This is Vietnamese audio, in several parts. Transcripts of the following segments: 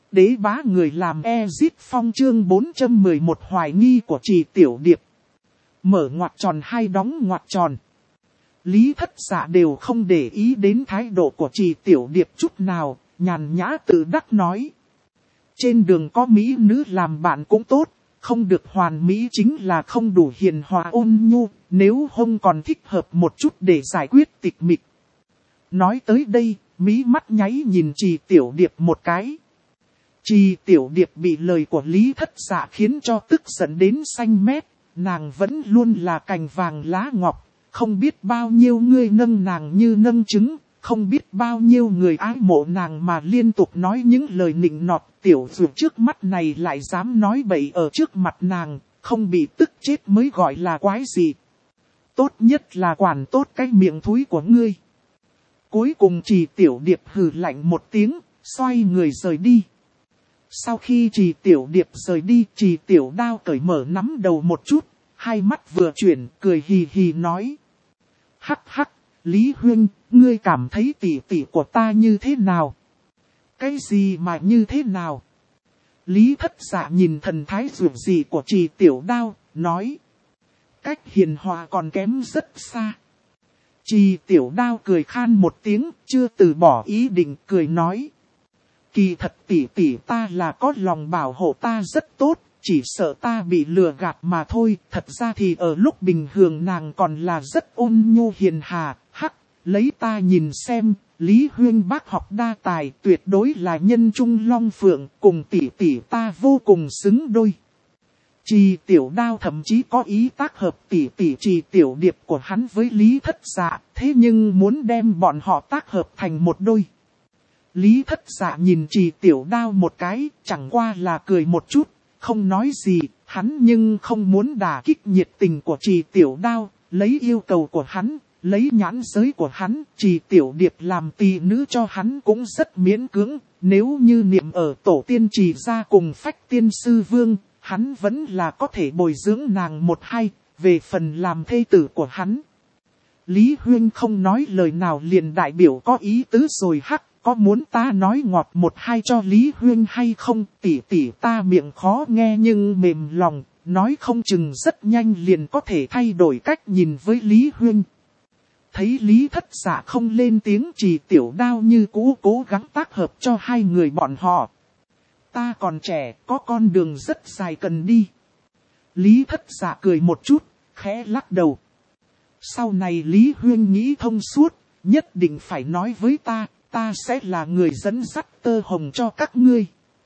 Đế bá người làm Ezit Phong chương 411 hoài nghi của Trì Tiểu Điệp. Mở ngoặc tròn hay đóng ngoặc tròn. Lý Thất Dạ đều không để ý đến thái độ của Trì Tiểu Điệp chút nào, nhàn nhã tự đắc nói. Trên đường có mỹ nữ làm bạn cũng tốt, không được hoàn mỹ chính là không đủ hiền hòa ôn nhu, nếu không còn thích hợp một chút để giải quyết tịch mịch. Nói tới đây, mí mắt nháy nhìn Trì Tiểu Điệp một cái. Trì Tiểu Điệp bị lời của Lý Thất Dạ khiến cho tức giận đến xanh mét, nàng vẫn luôn là cành vàng lá ngọc, không biết bao nhiêu người nâng nàng như nâng trứng, không biết bao nhiêu người ái mộ nàng mà liên tục nói những lời nịnh nọt. Tiểu Dược trước mắt này lại dám nói bậy ở trước mặt nàng, không bị tức chết mới gọi là quái gì. Tốt nhất là quản tốt cái miệng thúi của ngươi. Cuối cùng Trì Tiểu Điệp hừ lạnh một tiếng, xoay người rời đi. Sau khi Trì Tiểu Điệp rời đi, Trì Tiểu Đao cởi mở nắm đầu một chút, hai mắt vừa chuyển, cười hì hì nói. Hắc hắc, Lý Huynh, ngươi cảm thấy tỷ tỷ của ta như thế nào? Cái gì mà như thế nào? Lý Thất Dạ nhìn thần thái dịu dị của Trì Tiểu Đao, nói. Cách hiền hòa còn kém rất xa. Trì Tiểu Đao cười khan một tiếng, chưa từ bỏ ý định, cười nói. Kỳ thật tỷ tỷ ta là có lòng bảo hộ ta rất tốt, chỉ sợ ta bị lừa gạt mà thôi. Thật ra thì ở lúc bình thường nàng còn là rất ôn nhu hiền hà. Hắc, lấy ta nhìn xem, Lý Huyên bác học đa tài, tuyệt đối là nhân trung long phượng, cùng tỷ tỷ ta vô cùng xứng đôi. Trì Tiểu Đao thậm chí có ý tác hợp tỷ tỷ Trì Tiểu Điệp của hắn với Lý Thất Dạ, thế nhưng muốn đem bọn họ tác hợp thành một đôi. Lý Thất Dạ nhìn Trì Tiểu Đao một cái, chẳng qua là cười một chút, không nói gì, hắn nhưng không muốn đả kích nhiệt tình của Trì Tiểu Đao, lấy yêu cầu của hắn, lấy nhãn giới của hắn, Trì Tiểu Điệp làm tỳ nữ cho hắn cũng rất miễn cưỡng, nếu như niệm ở tổ tiên Trì gia cùng Phách Tiên Sư Vương, hắn vẫn là có thể bồi dưỡng nàng một hai, về phần làm thê tử của hắn. Lý Huyên không nói lời nào liền đại biểu có ý tứ rồi. Hắc, có muốn ta nói ngọt một hai cho Lý Huyên hay không? Tỷ tỷ ta miệng khó nghe nhưng mềm lòng, nói không chừng rất nhanh liền có thể thay đổi cách nhìn với Lý Huyên. Thấy Lý Thất Dạ không lên tiếng, Trì Tiểu Đao như cũ cố gắng tác hợp cho hai người bọn họ. Ta còn trẻ, có con đường rất dài cần đi. Lý Thất Dạ cười một chút, khẽ lắc đầu. Sau này Lý Huyên nghĩ thông suốt, nhất định phải nói với ta, ta sẽ là người dẫn dắt tơ hồng cho các ngươi.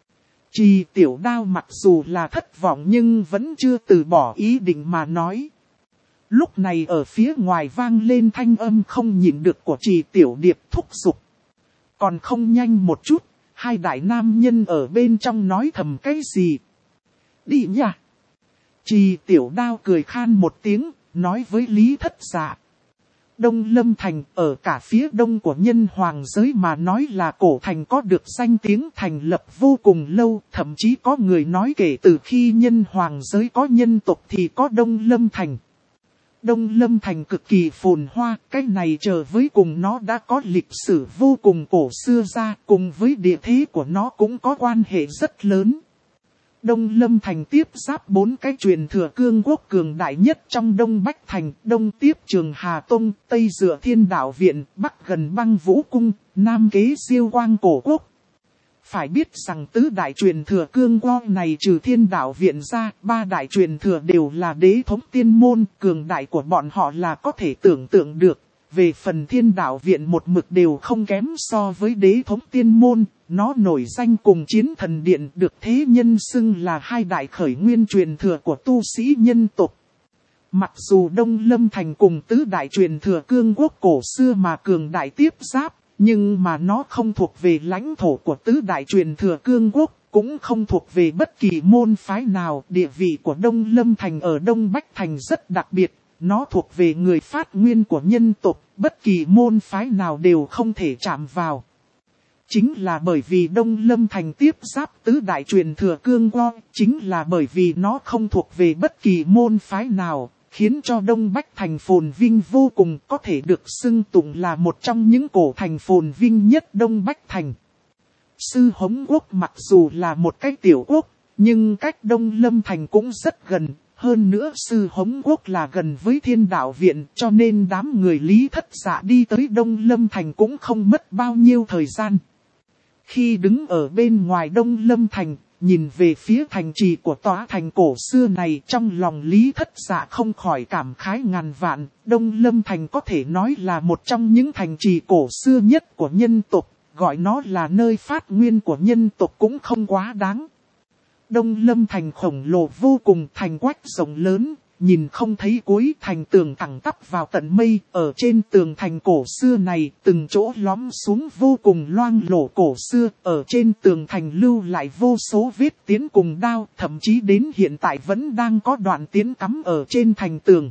Trì Tiểu Đao mặc dù là thất vọng nhưng vẫn chưa từ bỏ ý định mà nói. Lúc này ở phía ngoài vang lên thanh âm không nhịn được của Trì Tiểu Điệp thúc giục. Còn không nhanh một chút, hai đại nam nhân ở bên trong nói thầm cái gì. Đi nha. Trì Tiểu Đao cười khan một tiếng, nói với Lý Thất Dạ. Đông Lâm Thành ở cả phía đông của nhân hoàng giới mà nói là cổ thành có được danh tiếng thành lập vô cùng lâu. Thậm chí có người nói kể từ khi nhân hoàng giới có nhân tộc thì có Đông Lâm Thành. Đông Lâm Thành cực kỳ phồn hoa, cái này chờ với cùng nó đã có lịch sử vô cùng cổ xưa ra, cùng với địa thế của nó cũng có quan hệ rất lớn. Đông Lâm Thành tiếp giáp 4 cái truyền thừa cương quốc cường đại nhất trong Đông Bách Thành, Đông tiếp Trường Hà Tông, Tây dựa Thiên Đạo Viện, Bắc gần Băng Vũ Cung, Nam kế Siêu Quang Cổ Quốc. Phải biết rằng tứ đại truyền thừa cương quốc này trừ Thiên Đạo Viện ra, 3 đại truyền thừa đều là đế thống tiên môn, cường đại của bọn họ là có thể tưởng tượng được. Về phần Thiên Đạo Viện một mực đều không kém so với đế thống tiên môn, nó nổi danh cùng Chiến Thần Điện được thế nhân xưng là hai đại khởi nguyên truyền thừa của tu sĩ nhân tộc. Mặc dù Đông Lâm Thành cùng tứ đại truyền thừa cương quốc cổ xưa mà cường đại tiếp giáp, nhưng mà nó không thuộc về lãnh thổ của tứ đại truyền thừa cương quốc, cũng không thuộc về bất kỳ môn phái nào. Địa vị của Đông Lâm Thành ở Đông Bách Thành rất đặc biệt. Nó thuộc về người phát nguyên của nhân tộc, bất kỳ môn phái nào đều không thể chạm vào. Chính là bởi vì Đông Lâm Thành tiếp giáp tứ đại truyền thừa cương quốc, chính là bởi vì nó không thuộc về bất kỳ môn phái nào, khiến cho Đông Bách Thành phồn vinh vô cùng, có thể được xưng tụng là một trong những cổ thành phồn vinh nhất Đông Bách Thành. Sư Hống Quốc mặc dù là một cái tiểu quốc, nhưng cách Đông Lâm Thành cũng rất gần. Hơn nữa Sư Hống Quốc là gần với Thiên Đạo Viện, cho nên đám người Lý Thất Dạ đi tới Đông Lâm Thành cũng không mất bao nhiêu thời gian. Khi đứng ở bên ngoài Đông Lâm Thành, nhìn về phía thành trì của tòa thành cổ xưa này, trong lòng Lý Thất Dạ không khỏi cảm khái ngàn vạn. Đông Lâm Thành có thể nói là một trong những thành trì cổ xưa nhất của nhân tộc, gọi nó là nơi phát nguyên của nhân tộc cũng không quá đáng. Đông Lâm Thành khổng lồ vô cùng, thành quách rộng lớn, nhìn không thấy cuối, thành tường thẳng tắp vào tận mây. Ở trên tường thành cổ xưa này, từng chỗ lõm xuống vô cùng loang lổ cổ xưa. Ở trên tường thành lưu lại vô số vết tiến cùng đao, thậm chí đến hiện tại vẫn đang có đoạn tiến cắm ở trên thành tường.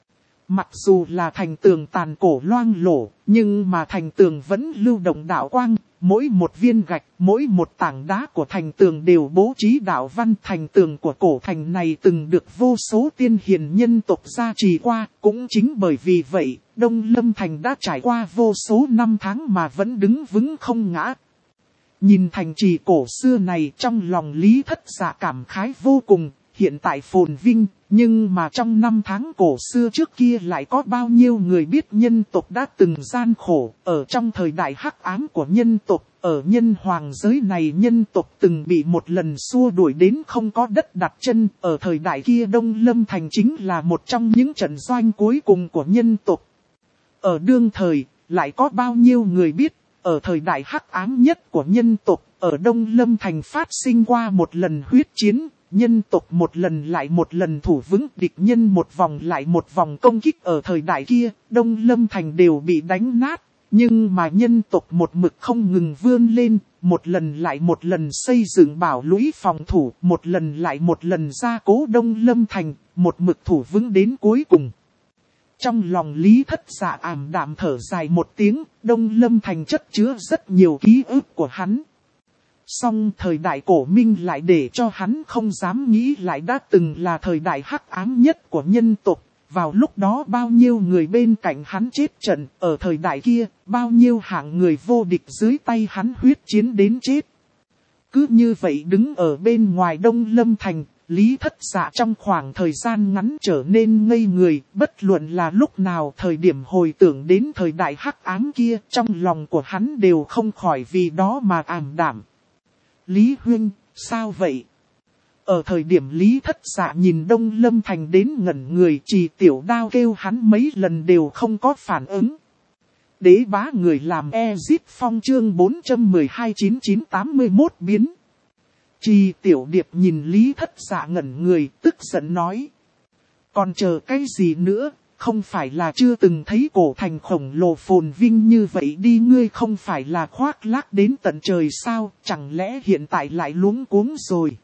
Mặc dù là thành tường tàn cổ loang lổ, nhưng mà thành tường vẫn lưu động đạo quang. Mỗi một viên gạch, mỗi một tảng đá của thành tường đều bố trí đạo văn. Thành tường của cổ thành này từng được vô số tiên hiền nhân tộc gia trì qua. Cũng chính bởi vì vậy, Đông Lâm Thành đã trải qua vô số năm tháng mà vẫn đứng vững không ngã. Nhìn thành trì cổ xưa này, trong lòng Lý Thất Dạ cảm khái vô cùng. Hiện tại phồn vinh, nhưng mà trong năm tháng cổ xưa trước kia lại có bao nhiêu người biết nhân tộc đã từng gian khổ. Ở trong thời đại hắc ám của nhân tộc, ở nhân hoàng giới này nhân tộc từng bị một lần xua đuổi đến không có đất đặt chân. Ở thời đại kia Đông Lâm Thành chính là một trong những trận doanh cuối cùng của nhân tộc. Ở đương thời, lại có bao nhiêu người biết, ở thời đại hắc ám nhất của nhân tộc, ở Đông Lâm Thành phát sinh qua một lần huyết chiến. Nhân tộc một lần lại một lần thủ vững, địch nhân một vòng lại một vòng công kích. Ở thời đại kia, Đông Lâm Thành đều bị đánh nát. Nhưng mà nhân tộc một mực không ngừng vươn lên, một lần lại một lần xây dựng bảo lũy phòng thủ, một lần lại một lần gia cố Đông Lâm Thành, một mực thủ vững đến cuối cùng. Trong lòng Lý Thất Dạ ảm đạm thở dài một tiếng, Đông Lâm Thành chất chứa rất nhiều ký ức của hắn. Song thời đại cổ minh lại để cho hắn không dám nghĩ lại đã từng là thời đại hắc ám nhất của nhân tộc. Vào lúc đó bao nhiêu người bên cạnh hắn chết trận, ở thời đại kia bao nhiêu hạng người vô địch dưới tay hắn huyết chiến đến chết. Cứ như vậy đứng ở bên ngoài Đông Lâm Thành, Lý Thất Dạ trong khoảng thời gian ngắn trở nên ngây người, bất luận là lúc nào thời điểm hồi tưởng đến thời đại hắc ám kia, trong lòng của hắn đều không khỏi vì đó mà ảm đạm. Lý Huynh, sao vậy? Ở thời điểm Lý Thất Dạ nhìn Đông Lâm Thành đến ngẩn người, Trì Tiểu Đao kêu hắn mấy lần đều không có phản ứng. Đế bá người làm Ezip Phong chương 412-9981 biến. Trì Tiểu Điệp nhìn Lý Thất Dạ ngẩn người, tức giận nói. Còn chờ cái gì nữa? Không phải là chưa từng thấy cổ thành khổng lồ phồn vinh như vậy đi, ngươi không phải là khoác lác đến tận trời sao, chẳng lẽ hiện tại lại luống cuống rồi.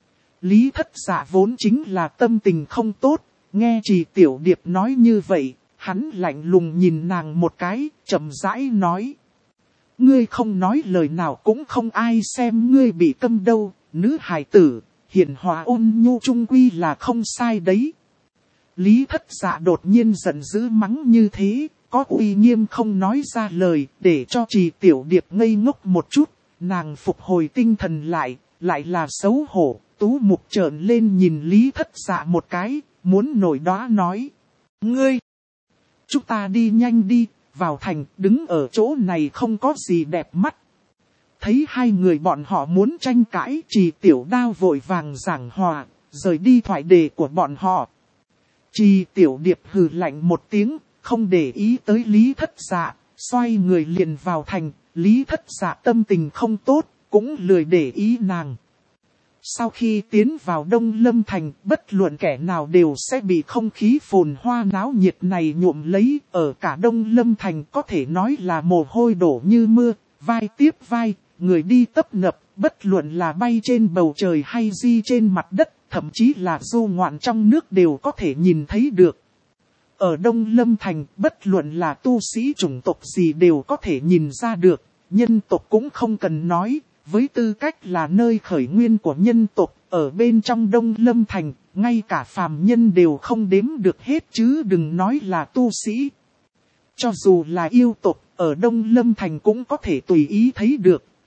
Lý Thất Dạ vốn chính là tâm tình không tốt, nghe Trì Tiểu Điệp nói như vậy, hắn lạnh lùng nhìn nàng một cái, chậm rãi nói. Ngươi không nói lời nào cũng không ai xem ngươi bị câm đâu, nữ hài tử, hiền hòa ôn nhu trung quy là không sai đấy. Lý Thất Dạ đột nhiên giận dữ mắng như thế, có uy nghiêm không nói ra lời, để cho Trì Tiểu Điệp ngây ngốc một chút, nàng phục hồi tinh thần lại là xấu hổ, tú mục trợn lên nhìn Lý Thất Dạ một cái, muốn nổi đoá nói. Ngươi! Chúng ta đi nhanh đi, vào thành, đứng ở chỗ này không có gì đẹp mắt. Thấy hai người bọn họ muốn tranh cãi, Trì Tiểu Đao vội vàng giảng hòa, rời đi thoại đề của bọn họ. Trì Tiểu Điệp hừ lạnh một tiếng, không để ý tới Lý Thất Dạ, xoay người liền vào thành. Lý Thất Dạ tâm tình không tốt, cũng lười để ý nàng. Sau khi tiến vào Đông Lâm Thành, bất luận kẻ nào đều sẽ bị không khí phồn hoa náo nhiệt này nhuộm lấy. Ở cả Đông Lâm Thành có thể nói là mồ hôi đổ như mưa, vai tiếp vai, người đi tấp nập, bất luận là bay trên bầu trời hay di trên mặt đất, thậm chí là du ngoạn trong nước đều có thể nhìn thấy được. Ở Đông Lâm Thành, bất luận là tu sĩ chủng tộc gì đều có thể nhìn ra được, nhân tộc cũng không cần nói. Với tư cách là nơi khởi nguyên của nhân tộc, ở bên trong Đông Lâm Thành, ngay cả phàm nhân đều không đếm được hết chứ đừng nói là tu sĩ. Cho dù là yêu tộc, ở Đông Lâm Thành cũng có thể tùy ý thấy được,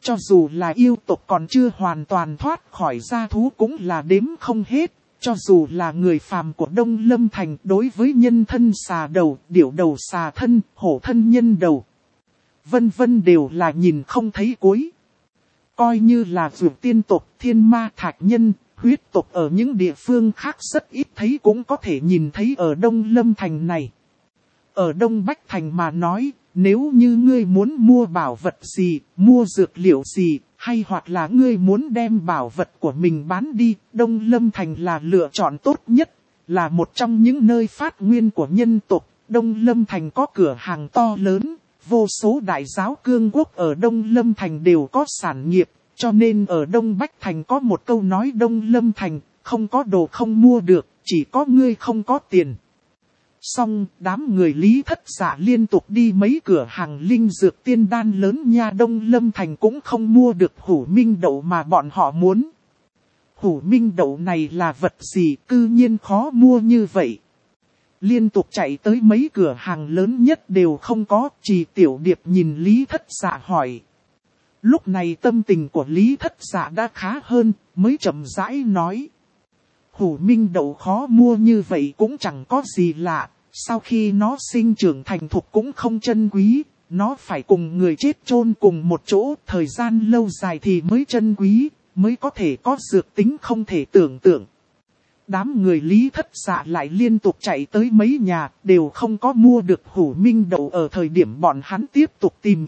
cho dù là yêu tộc còn chưa hoàn toàn thoát khỏi gia thú cũng là đếm không hết. Cho dù là người phàm của Đông Lâm Thành đối với nhân thân xà đầu, điểu đầu xà thân, hổ thân nhân đầu, vân vân đều là nhìn không thấy cuối. Coi như là vượt tiên tộc, thiên ma thạch nhân, huyết tộc ở những địa phương khác rất ít thấy cũng có thể nhìn thấy ở Đông Lâm Thành này. Ở Đông Bách Thành mà nói, nếu như ngươi muốn mua bảo vật gì, mua dược liệu gì, hay hoặc là ngươi muốn đem bảo vật của mình bán đi, Đông Lâm Thành là lựa chọn tốt nhất, là một trong những nơi phát nguyên của nhân tộc. Đông Lâm Thành có cửa hàng to lớn, vô số đại giáo cương quốc ở Đông Lâm Thành đều có sản nghiệp, cho nên ở Đông Bách Thành có một câu nói Đông Lâm Thành, không có đồ không mua được, chỉ có ngươi không có tiền. Xong, đám người Lý Thất Dạ liên tục đi mấy cửa hàng linh dược tiên đan lớn nha, Đông Lâm Thành cũng không mua được hủ minh đậu mà bọn họ muốn. Hủ minh đậu này là vật gì cư nhiên khó mua như vậy. Liên tục chạy tới mấy cửa hàng lớn nhất đều không có, chỉ Tiểu Điệp nhìn Lý Thất Dạ hỏi. Lúc này tâm tình của Lý Thất Dạ đã khá hơn, mới chậm rãi nói. Hủ minh đậu khó mua như vậy cũng chẳng có gì lạ, sau khi nó sinh trưởng thành thục cũng không chân quý, nó phải cùng người chết chôn cùng một chỗ, thời gian lâu dài thì mới chân quý, mới có thể có dược tính không thể tưởng tượng. Đám người Lý Thất Dạ lại liên tục chạy tới mấy nhà, đều không có mua được hủ minh đậu. Ở thời điểm bọn hắn tiếp tục tìm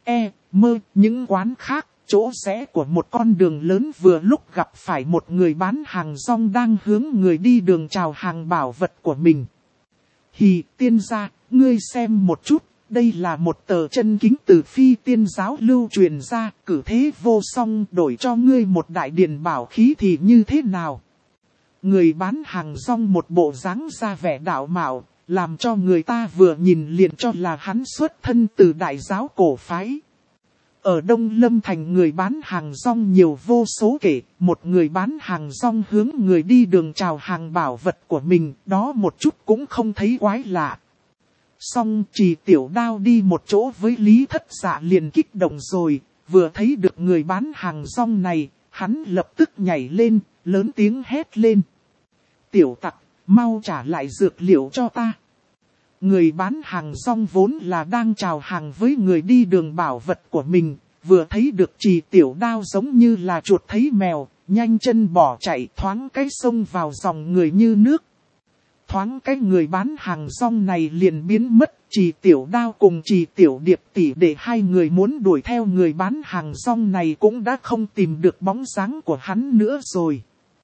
những quán khác, chỗ rẽ của một con đường lớn vừa lúc gặp phải một người bán hàng rong đang hướng người đi đường chào hàng bảo vật của mình. Hì, tiên gia, ngươi xem một chút, đây là một tờ chân kính từ Phi Tiên giáo lưu truyền ra, cử thế vô song, đổi cho ngươi một đại điển bảo khí thì như thế nào? Người bán hàng rong một bộ dáng ra vẻ đạo mạo, làm cho người ta vừa nhìn liền cho là hắn xuất thân từ đại giáo cổ phái. Ở Đông Lâm Thành người bán hàng rong nhiều vô số kể, một người bán hàng rong hướng người đi đường chào hàng bảo vật của mình, đó một chút cũng không thấy quái lạ. Xong Trì Tiểu Đao đi một chỗ với Lý Thất Dạ liền kích động rồi, vừa thấy được người bán hàng rong này, hắn lập tức nhảy lên, lớn tiếng hét lên. Tiểu tặc, mau trả lại dược liệu cho ta. Người bán hàng rong vốn là đang chào hàng với người đi đường bảo vật của mình, vừa thấy được Trì Tiểu Đao giống như là chuột thấy mèo, nhanh chân bỏ chạy, thoáng cái xông vào dòng người như nước. Thoáng cái người bán hàng rong này liền biến mất, Trì Tiểu Đao cùng Trì Tiểu Điệp tỷ để hai người muốn đuổi theo người bán hàng rong này cũng đã không tìm được bóng dáng của hắn nữa rồi.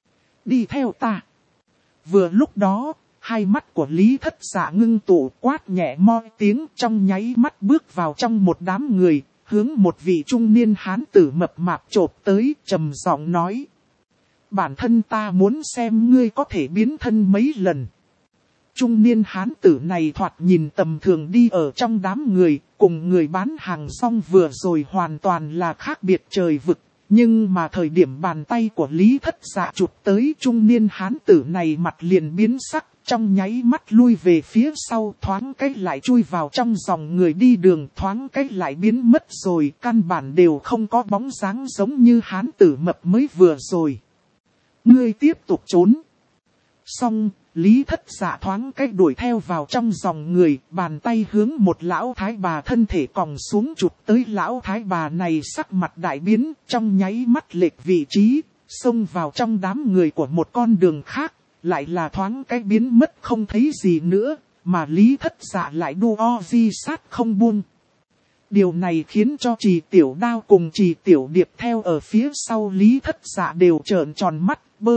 Đi theo ta. Vừa lúc đó, hai mắt của Lý Thất Dạ ngưng tụ, quát nhẹ moi tiếng, trong nháy mắt bước vào trong một đám người, hướng một vị trung niên hán tử mập mạp chộp tới, trầm giọng nói. Bản thân ta muốn xem ngươi có thể biến thân mấy lần. Trung niên hán tử này thoạt nhìn tầm thường đi ở trong đám người, cùng người bán hàng rong vừa rồi hoàn toàn là khác biệt trời vực. Nhưng mà thời điểm bàn tay của Lý Thất Dạ chụp tới trung niên hán tử này mặt liền biến sắc, trong nháy mắt lui về phía sau, thoáng cách lại chui vào trong dòng người đi đường, thoáng cách lại biến mất rồi, căn bản đều không có bóng dáng giống như hán tử mập mới vừa rồi. Ngươi tiếp tục trốn. Xong, Lý Thất Dạ thoáng cách đuổi theo vào trong dòng người, bàn tay hướng một lão thái bà thân thể còng xuống chụp tới. Lão thái bà này sắc mặt đại biến, trong nháy mắt lệch vị trí, xông vào trong đám người của một con đường khác, lại là thoáng cách biến mất không thấy gì nữa, mà Lý Thất Dạ lại đu di sát không buông. Điều này khiến cho Trì Tiểu Đao cùng Trì Tiểu Điệp theo ở phía sau Lý Thất Dạ đều trợn tròn mắt,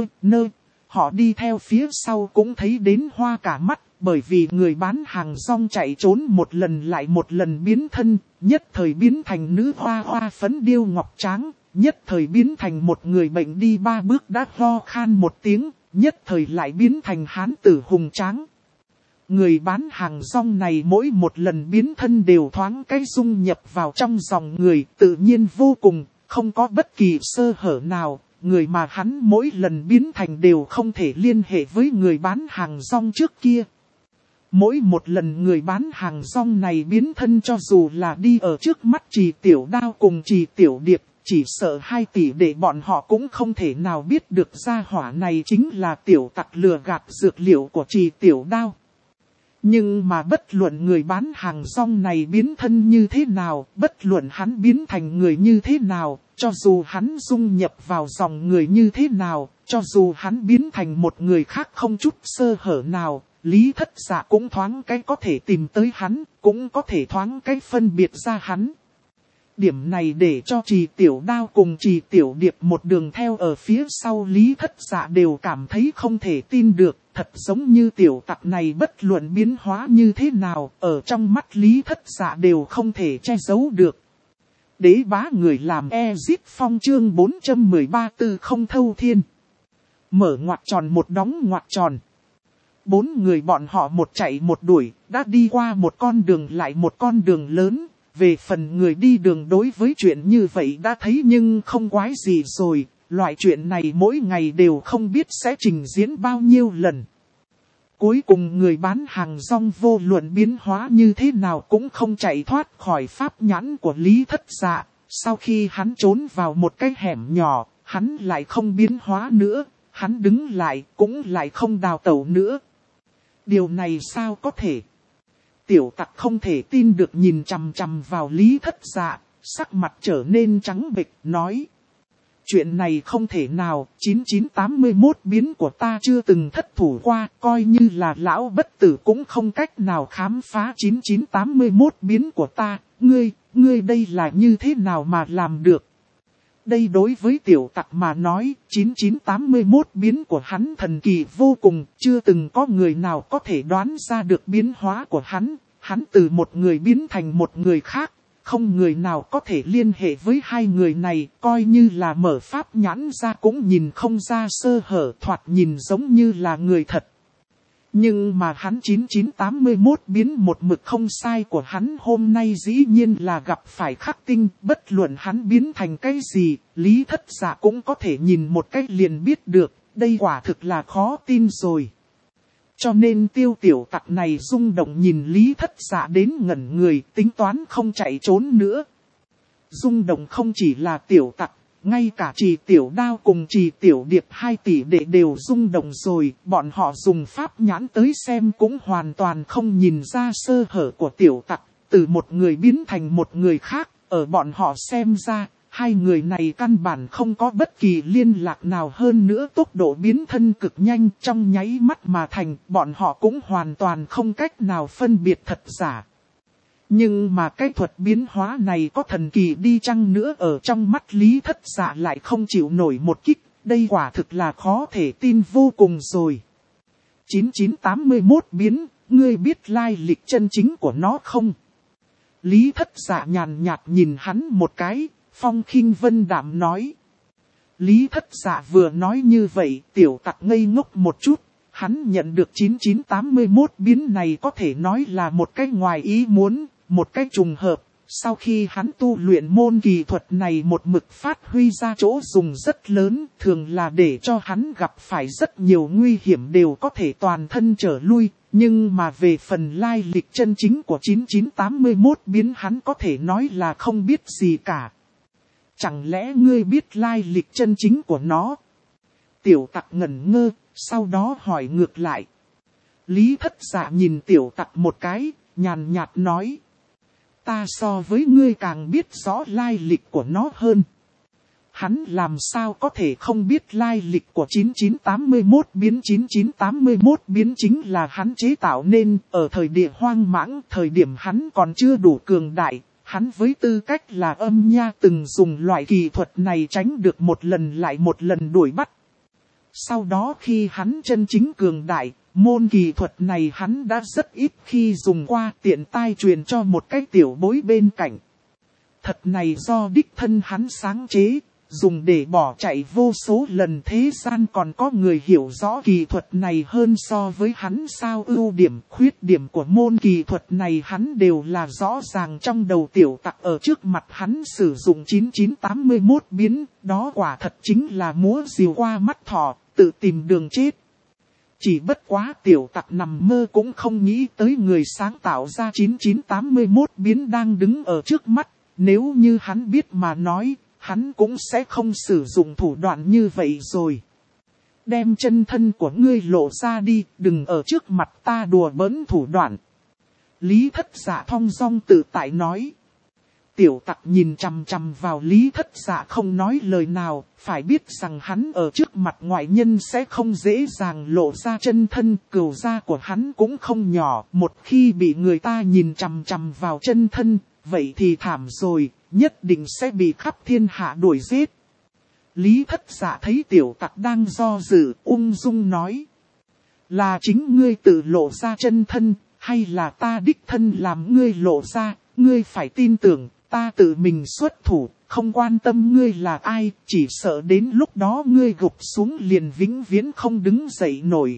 Họ đi theo phía sau cũng thấy đến hoa cả mắt, bởi vì người bán hàng rong chạy trốn một lần lại một lần biến thân, nhất thời biến thành nữ hoa hoa phấn điêu ngọc tráng, nhất thời biến thành một người bệnh đi 3 bước đã ho khan một tiếng, nhất thời lại biến thành hán tử hùng tráng. Người bán hàng rong này mỗi một lần biến thân đều thoáng cái dung nhập vào trong dòng người, tự nhiên vô cùng, không có bất kỳ sơ hở nào. Người mà hắn mỗi lần biến thành đều không thể liên hệ với người bán hàng rong trước kia. Mỗi một lần người bán hàng rong này biến thân cho dù là đi ở trước mắt Trì Tiểu Đao cùng Trì Tiểu Điệp, chỉ sợ 2 tỷ đệ bọn họ cũng không thể nào biết được gia hỏa này chính là tiểu tặc lừa gạt dược liệu của Trì Tiểu Đao. Nhưng mà bất luận người bán hàng rong này biến thân như thế nào, bất luận hắn biến thành người như thế nào, cho dù hắn dung nhập vào dòng người như thế nào, cho dù hắn biến thành một người khác không chút sơ hở nào, Lý Thất Dạ cũng thoáng cái có thể tìm tới hắn, cũng có thể thoáng cái phân biệt ra hắn. Điểm này để cho Trì Tiểu Đao cùng Trì Tiểu Điệp một đường theo ở phía sau Lý Thất Dạ đều cảm thấy không thể tin được, thật giống như tiểu tặc này bất luận biến hóa như thế nào, ở trong mắt Lý Thất Dạ đều không thể che giấu được. Đế bá người làm Ezit Phong chương 413 tư không thâu thiên. Mở ngoặc tròn một đóng ngoặc tròn. 4 người bọn họ một chạy một đuổi, đã đi qua một con đường lại một con đường lớn. Về phần người đi đường đối với chuyện như vậy đã thấy nhưng không quái gì rồi, loại chuyện này mỗi ngày đều không biết sẽ trình diễn bao nhiêu lần. Cuối cùng người bán hàng rong vô luận biến hóa như thế nào cũng không chạy thoát khỏi pháp nhãn của Lý Thất Dạ. Sau khi hắn trốn vào một cái hẻm nhỏ, hắn lại không biến hóa nữa, hắn đứng lại cũng lại không đào tẩu nữa. Điều này sao có thể? Tiểu tặc không thể tin được nhìn chằm chằm vào Lý Thất Dạ, sắc mặt trở nên trắng bệch, nói. Chuyện này không thể nào, 9981 biến của ta chưa từng thất thủ qua, coi như là lão bất tử cũng không cách nào khám phá 9981 biến của ta, ngươi đây là như thế nào mà làm được? Đây đối với tiểu tặc mà nói, 9981 biến của hắn thần kỳ vô cùng, chưa từng có người nào có thể đoán ra được biến hóa của hắn từ một người biến thành một người khác, không người nào có thể liên hệ với 2 người này, coi như là mở pháp nhãn ra cũng nhìn không ra sơ hở, thoạt nhìn giống như là người thật. Nhưng mà hắn 9981 biến một mực không sai của hắn hôm nay dĩ nhiên là gặp phải khắc tinh, bất luận hắn biến thành cái gì, Lý Thất Dạ cũng có thể nhìn một cách liền biết được, đây quả thực là khó tin rồi. Cho nên tiêu tiểu tặc này rung động nhìn Lý Thất Dạ đến ngẩn người, tính toán không chạy trốn nữa. Rung động không chỉ là tiểu tặc, ngay cả Trì Tiểu Đao cùng Trì Tiểu Điệp 2 tỷ đệ đều rung động rồi, bọn họ dùng pháp nhãn tới xem cũng hoàn toàn không nhìn ra sơ hở của tiểu tặc, từ một người biến thành một người khác, ở bọn họ xem ra, 2 người này căn bản không có bất kỳ liên lạc nào hơn nữa, tốc độ biến thân cực nhanh trong nháy mắt mà thành, bọn họ cũng hoàn toàn không cách nào phân biệt thật giả. Nhưng mà cái thuật biến hóa này có thần kỳ đi chăng nữa ở trong mắt Lý Thất Dạ lại không chịu nổi một kích, đây quả thực là khó thể tin vô cùng rồi. 9981 biến, ngươi biết lai lịch chân chính của nó không? Lý Thất Dạ nhàn nhạt nhìn hắn một cái, phong khinh vân đạm nói. Lý Thất Dạ vừa nói như vậy, tiểu tặc ngây ngốc một chút. Hắn nhận được 9981 biến này có thể nói là một cái ngoài ý muốn, một cái trùng hợp. Sau khi hắn tu luyện môn kỳ thuật này một mực phát huy ra chỗ dùng rất lớn, thường là để cho hắn gặp phải rất nhiều nguy hiểm đều có thể toàn thân trở lui. Nhưng mà về phần lai lịch chân chính của 9981 biến hắn có thể nói là không biết gì cả. Chẳng lẽ ngươi biết lai lịch chân chính của nó? Tiểu tặc ngẩn ngơ, sau đó hỏi ngược lại. Lý Thất Dạ nhìn tiểu tặc một cái, nhàn nhạt nói. Ta so với ngươi càng biết rõ lai lịch của nó hơn. Hắn làm sao có thể không biết lai lịch của 9981 biến 9981 biến chính là hắn chế tạo nên ở thời địa hoang mãng, thời điểm hắn còn chưa đủ cường đại. Hắn với tư cách là âm nha từng dùng loại kỳ thuật này tránh được một lần lại một lần đuổi bắt. Sau đó khi hắn chân chính cường đại, môn kỳ thuật này hắn đã rất ít khi dùng qua, tiện tay truyền cho một cái tiểu bối bên cạnh. Thật này do đích thân hắn sáng chế, dùng để bỏ chạy vô số lần, thế gian còn có người hiểu rõ kỳ thuật này hơn so với hắn sao? Ưu điểm, khuyết điểm của môn kỳ thuật này hắn đều là rõ ràng trong đầu tiểu tặc, ở trước mặt hắn sử dụng 9981 biến, đó quả thật chính là múa rìu qua mắt thỏ, tự tìm đường chết. Chỉ bất quá tiểu tặc nằm mơ cũng không nghĩ tới người sáng tạo ra 9981 biến đang đứng ở trước mắt, nếu như hắn biết mà nói, hắn cũng sẽ không sử dụng thủ đoạn như vậy rồi. Đem chân thân của ngươi lộ ra đi, đừng ở trước mặt ta đùa bỡn thủ đoạn. Lý Thất Dạ thong dong tự tại nói. Tiểu Tặc nhìn chằm chằm vào Lý Thất Dạ không nói lời nào, phải biết rằng hắn ở trước mặt ngoại nhân sẽ không dễ dàng lộ ra chân thân, cừu gia của hắn cũng không nhỏ, một khi bị người ta nhìn chằm chằm vào chân thân, vậy thì thảm rồi, nhất định sẽ bị khắp thiên hạ đuổi giết. Lý Thất Dạ thấy Tiểu Tặc đang do dự, ung dung nói. Là chính ngươi tự lộ ra chân thân, hay là ta đích thân làm ngươi lộ ra, ngươi phải tin tưởng. Ta tự mình xuất thủ, không quan tâm ngươi là ai, chỉ sợ đến lúc đó ngươi gục xuống liền vĩnh viễn không đứng dậy nổi.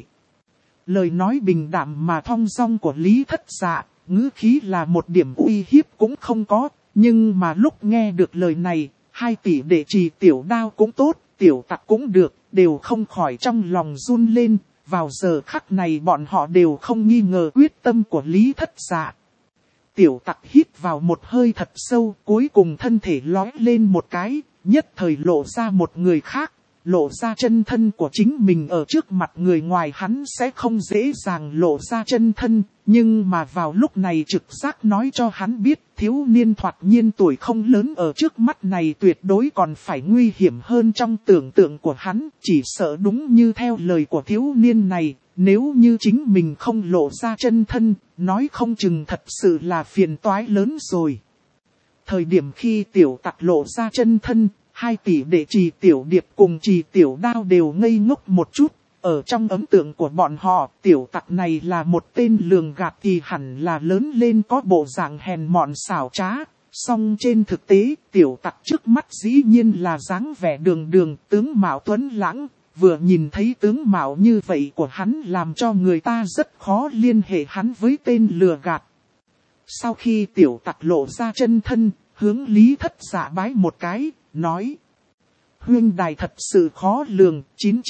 Lời nói bình đạm mà thong dong của Lý Thất Dạ, ngữ khí là một điểm uy hiếp cũng không có, nhưng mà lúc nghe được lời này, 2 tỷ đệ Trì Tiểu Đao cũng tốt, Tiểu Tặc cũng được, đều không khỏi trong lòng run lên, vào giờ khắc này bọn họ đều không nghi ngờ quyết tâm của Lý Thất Dạ. Tiểu Tặc hít vào một hơi thật sâu, cuối cùng thân thể lói lên một cái, nhất thời lộ ra một người khác, lộ ra chân thân của chính mình ở trước mặt người ngoài hắn sẽ không dễ dàng lộ ra chân thân, nhưng mà vào lúc này trực giác nói cho hắn biết thiếu niên thoạt nhiên tuổi không lớn ở trước mắt này tuyệt đối còn phải nguy hiểm hơn trong tưởng tượng của hắn, chỉ sợ đúng như theo lời của thiếu niên này. Nếu như chính mình không lộ ra chân thân, nói không chừng thật sự là phiền toái lớn rồi. Thời điểm khi Tiểu Tặc lộ ra chân thân, 2 tỷ đệ Trì Tiểu Điệp cùng Trì Tiểu Đao đều ngây ngốc một chút. Ở trong ấn tượng của bọn họ, Tiểu Tặc này là một tên lường gạt thì hẳn là lớn lên có bộ dạng hèn mọn xảo trá. Song trên thực tế, Tiểu Tặc trước mắt dĩ nhiên là dáng vẻ đường đường, tướng mạo tuấn lãng. Vừa nhìn thấy tướng mạo như vậy của hắn làm cho người ta rất khó liên hệ hắn với tên lừa gạt. Sau khi Tiểu Tặc lộ ra chân thân, hướng Lý Thất Dạ bái một cái, nói. Huynh đài thật sự khó lường,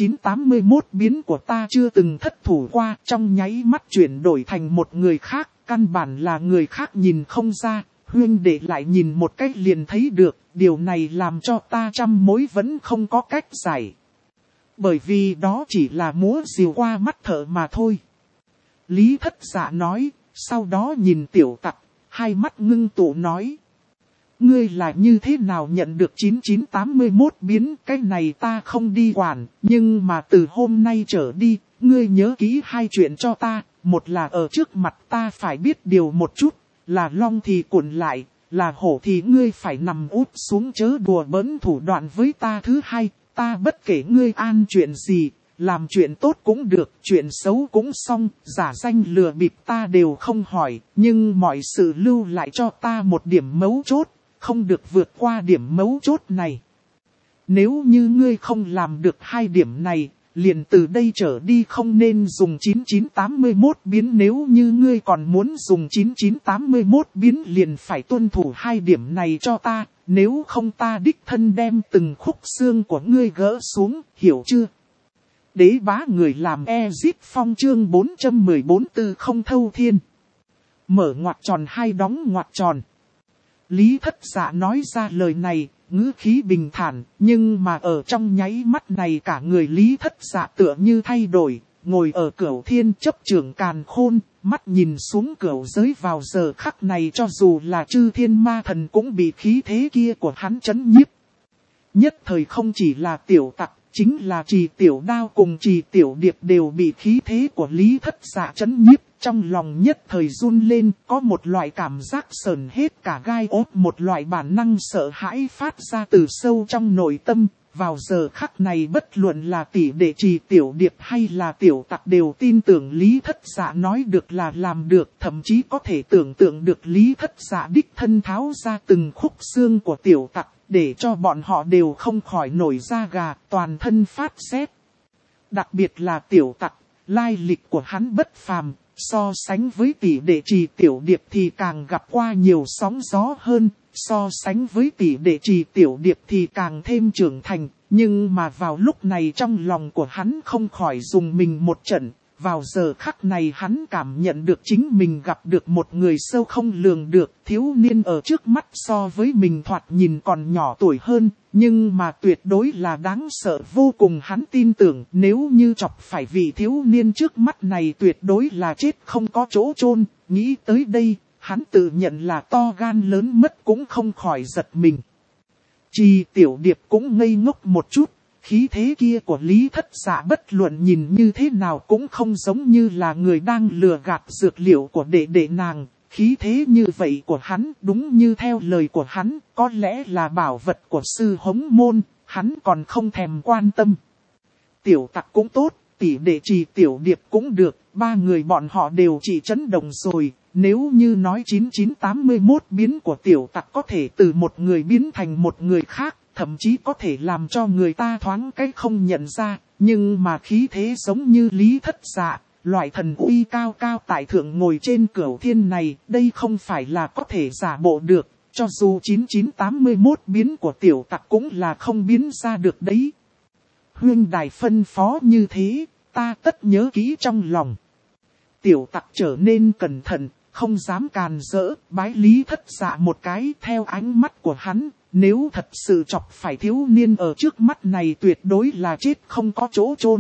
9981 biến của ta chưa từng thất thủ qua, trong nháy mắt chuyển đổi thành một người khác, căn bản là người khác nhìn không ra, huynh đệ lại nhìn một cách liền thấy được, điều này làm cho ta trăm mối vẫn không có cách giải. Bởi vì đó chỉ là múa rìu qua mắt thợ mà thôi. Lý Thất Dạ nói, sau đó nhìn Tiểu Tặc, 2 mắt ngưng tụ nói. Ngươi là như thế nào nhận được 9981 biến, cái này ta không đi quản, nhưng mà từ hôm nay trở đi, ngươi nhớ kỹ 2 chuyện cho ta, một là ở trước mặt ta phải biết điều một chút, là long thì cuộn lại, là hổ thì ngươi phải nằm úp xuống chớ đùa bỡn thủ đoạn với ta. Thứ hai, ta bất kể ngươi an chuyện gì, làm chuyện tốt cũng được, chuyện xấu cũng xong, giả danh lừa bịp ta đều không hỏi, nhưng mọi sự lưu lại cho ta một điểm mấu chốt, không được vượt qua điểm mấu chốt này. Nếu như ngươi không làm được 2 điểm này, liền từ đây trở đi không nên dùng 9981 biến, nếu như ngươi còn muốn dùng 9981 biến liền phải tuân thủ 2 điểm này cho ta, nếu không ta đích thân đem từng khúc xương của ngươi gỡ xuống, hiểu chưa? Đế bá người làm Ezit Phong chương 414 tư không thâu thiên. Mở ngoặc tròn 2 đóng ngoặc tròn. Lý Thất Dạ nói ra lời này, ngữ khí bình thản, nhưng mà ở trong nháy mắt này cả người Lý Thất Dạ tựa như thay đổi, ngồi ở cửu thiên chấp trưởng càn khôn, mắt nhìn xuống cửu giới vào giờ khắc này cho dù là chư thiên ma thần cũng bị khí thế kia của hắn chấn nhiếp. Nhất thời không chỉ là Tiểu Tặc, chính là Trì Tiểu Đao cùng Trì Tiểu Điệp đều bị khí thế của Lý Thất Dạ chấn nhiếp, trong lòng nhất thời run lên, có một loại cảm giác sờn hết cả gai ốt, một loại bản năng sợ hãi phát ra từ sâu trong nội tâm. Vào giờ khắc này bất luận là tỷ đệ Trì Tiểu Điệp hay là Tiểu Tặc đều tin tưởng Lý Thất Dạ nói được là làm được, thậm chí có thể tưởng tượng được Lý Thất Dạ đích thân tháo ra từng khúc xương của Tiểu Tặc, để cho bọn họ đều không khỏi nổi da gà, toàn thân phát rét. Đặc biệt là Tiểu Tặc, lai lịch của hắn bất phàm, so sánh với tỷ đệ Trì Tiểu Điệp thì càng gặp qua nhiều sóng gió hơn, so sánh với tỷ đệ Trì Tiểu Điệp thì càng thêm trưởng thành, nhưng mà vào lúc này trong lòng của hắn không khỏi dùng mình một trận, Vào giờ khắc này hắn cảm nhận được chính mình gặp được một người sâu không lường được, thiếu niên ở trước mắt so với mình thoạt nhìn còn nhỏ tuổi hơn, nhưng mà tuyệt đối là đáng sợ vô cùng. Hắn tin tưởng nếu như chọc phải vị thiếu niên trước mắt này tuyệt đối là chết không có chỗ chôn. Nghĩ tới đây, hắn tự nhận là to gan lớn mất cũng không khỏi giật mình. Trì Tiểu Điệp cũng ngây ngốc một chút. Khí thế kia của Lý Thất Dạ bất luận nhìn như thế nào cũng không giống như là người đang lừa gạt dược liệu của đệ đệ nàng. Khí thế như vậy của hắn đúng như theo lời của hắn, có lẽ là bảo vật của sư hống môn, hắn còn không thèm quan tâm. Tiểu Tặc cũng tốt, tỷ đệ Trì Tiểu Điệp cũng được, ba người bọn họ đều chỉ chấn động rồi. Nếu như nói 9981 biến của Tiểu Tặc có thể từ một người biến thành một người khác, thậm chí có thể làm cho người ta thoáng cái không nhận ra, nhưng mà khí thế giống như Lý Thất Dạ, loại thần uy cao cao tại thượng ngồi trên cửu thiên này, đây không phải là có thể giả bộ được, cho dù 9981 biến của Tiểu Tặc cũng là không biến ra được đấy. Huynh đài phân phó như thế, ta tất nhớ kỹ trong lòng. Tiểu Tặc trở nên cẩn thận, không dám càn rỡ, bái Lý Thất Dạ một cái. Theo ánh mắt của hắn, nếu thật sự chọc phải thiếu niên ở trước mắt này tuyệt đối là chết không có chỗ chôn.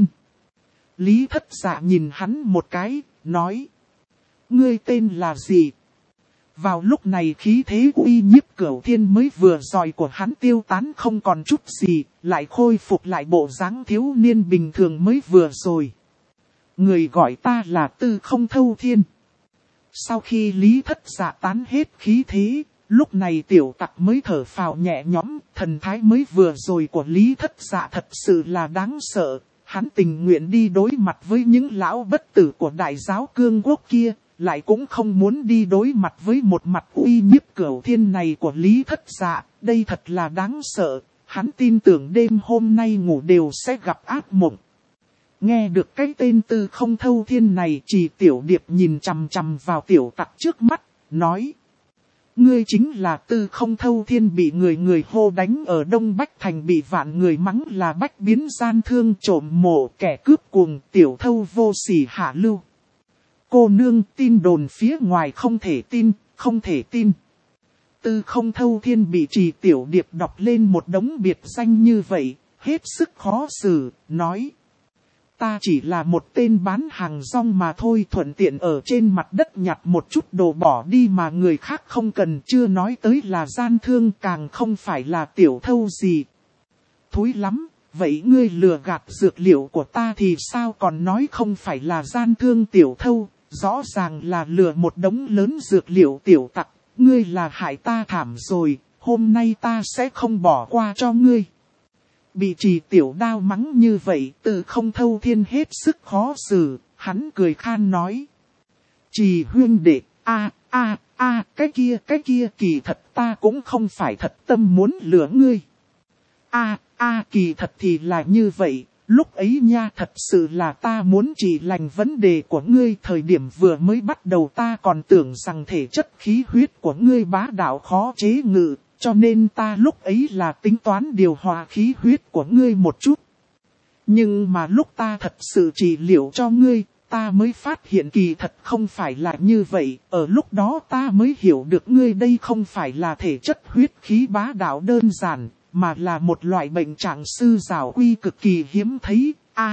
Lý Thất Dạ nhìn hắn một cái, nói: Ngươi tên là gì? Vào lúc này khí thế uy nhiếp cửu thiên mới vừa rồi của hắn tiêu tán không còn chút gì, lại khôi phục lại bộ dáng thiếu niên bình thường mới vừa rồi. Người gọi ta là Tư Không Thâu Thiên. Sau khi Lý Thất Dạ tán hết khí thế, lúc này Tiểu Tặc mới thở phào nhẹ nhõm, thần thái mới vừa rồi của Lý Thất Dạ thật sự là đáng sợ. Hắn tình nguyện đi đối mặt với những lão bất tử của đại giáo cương quốc kia, lại cũng không muốn đi đối mặt với một mặt uy nhiếp cửu thiên này của Lý Thất Dạ. Đây thật là đáng sợ, hắn tin tưởng đêm hôm nay ngủ đều sẽ gặp ác mộng. Nghe được cái tên Tư Không Thâu Thiên này, Trì Tiểu Điệp nhìn chằm chằm vào Tiểu Tặc trước mắt, nói: Ngươi chính là Tư Không Thâu Thiên bị người hô đánh ở Đông Bách Thành, bị vạn người mắng là bách biến gian thương, trộm mộ, kẻ cướp cuồng, tiểu thâu vô sỉ hạ lưu. Cô nương, tin đồn phía ngoài không thể tin, không thể tin. Tư Không Thâu Thiên bị Trì Tiểu Điệp đọc lên một đống biệt danh như vậy, hết sức khó xử, nói: Ta chỉ là một tên bán hàng rong mà thôi, thuận tiện ở trên mặt đất nhặt một chút đồ bỏ đi mà người khác không cần, chưa nói tới là gian thương, càng không phải là tiểu thâu gì. Thối lắm, vậy ngươi lừa gạt dược liệu của ta thì sao còn nói không phải là gian thương tiểu thâu, rõ ràng là lừa một đống lớn dược liệu. Tiểu Tặc, ngươi là hại ta thảm rồi, hôm nay ta sẽ không bỏ qua cho ngươi. Bị Trì Tiểu Đao mắng như vậy, Tư Không Thâu Thiên hết sức khó xử, hắn cười khan nói: Trì huynh đệ, cái kia kỳ thật ta cũng không phải thật tâm muốn lừa ngươi. Kỳ thật thì là như vậy, lúc ấy nha thật sự là ta muốn trị lành vấn đề của ngươi. Thời điểm vừa mới bắt đầu ta còn tưởng rằng thể chất khí huyết của ngươi bá đạo khó chế ngự, cho nên ta lúc ấy là tính toán điều hòa khí huyết của ngươi một chút. Nhưng mà lúc ta thật sự trị liệu cho ngươi, ta mới phát hiện kỳ thật không phải là như vậy. Ở lúc đó ta mới hiểu được ngươi đây không phải là thể chất huyết khí bá đạo đơn giản, mà là một loại bệnh trạng sư giảo quy cực kỳ hiếm thấy.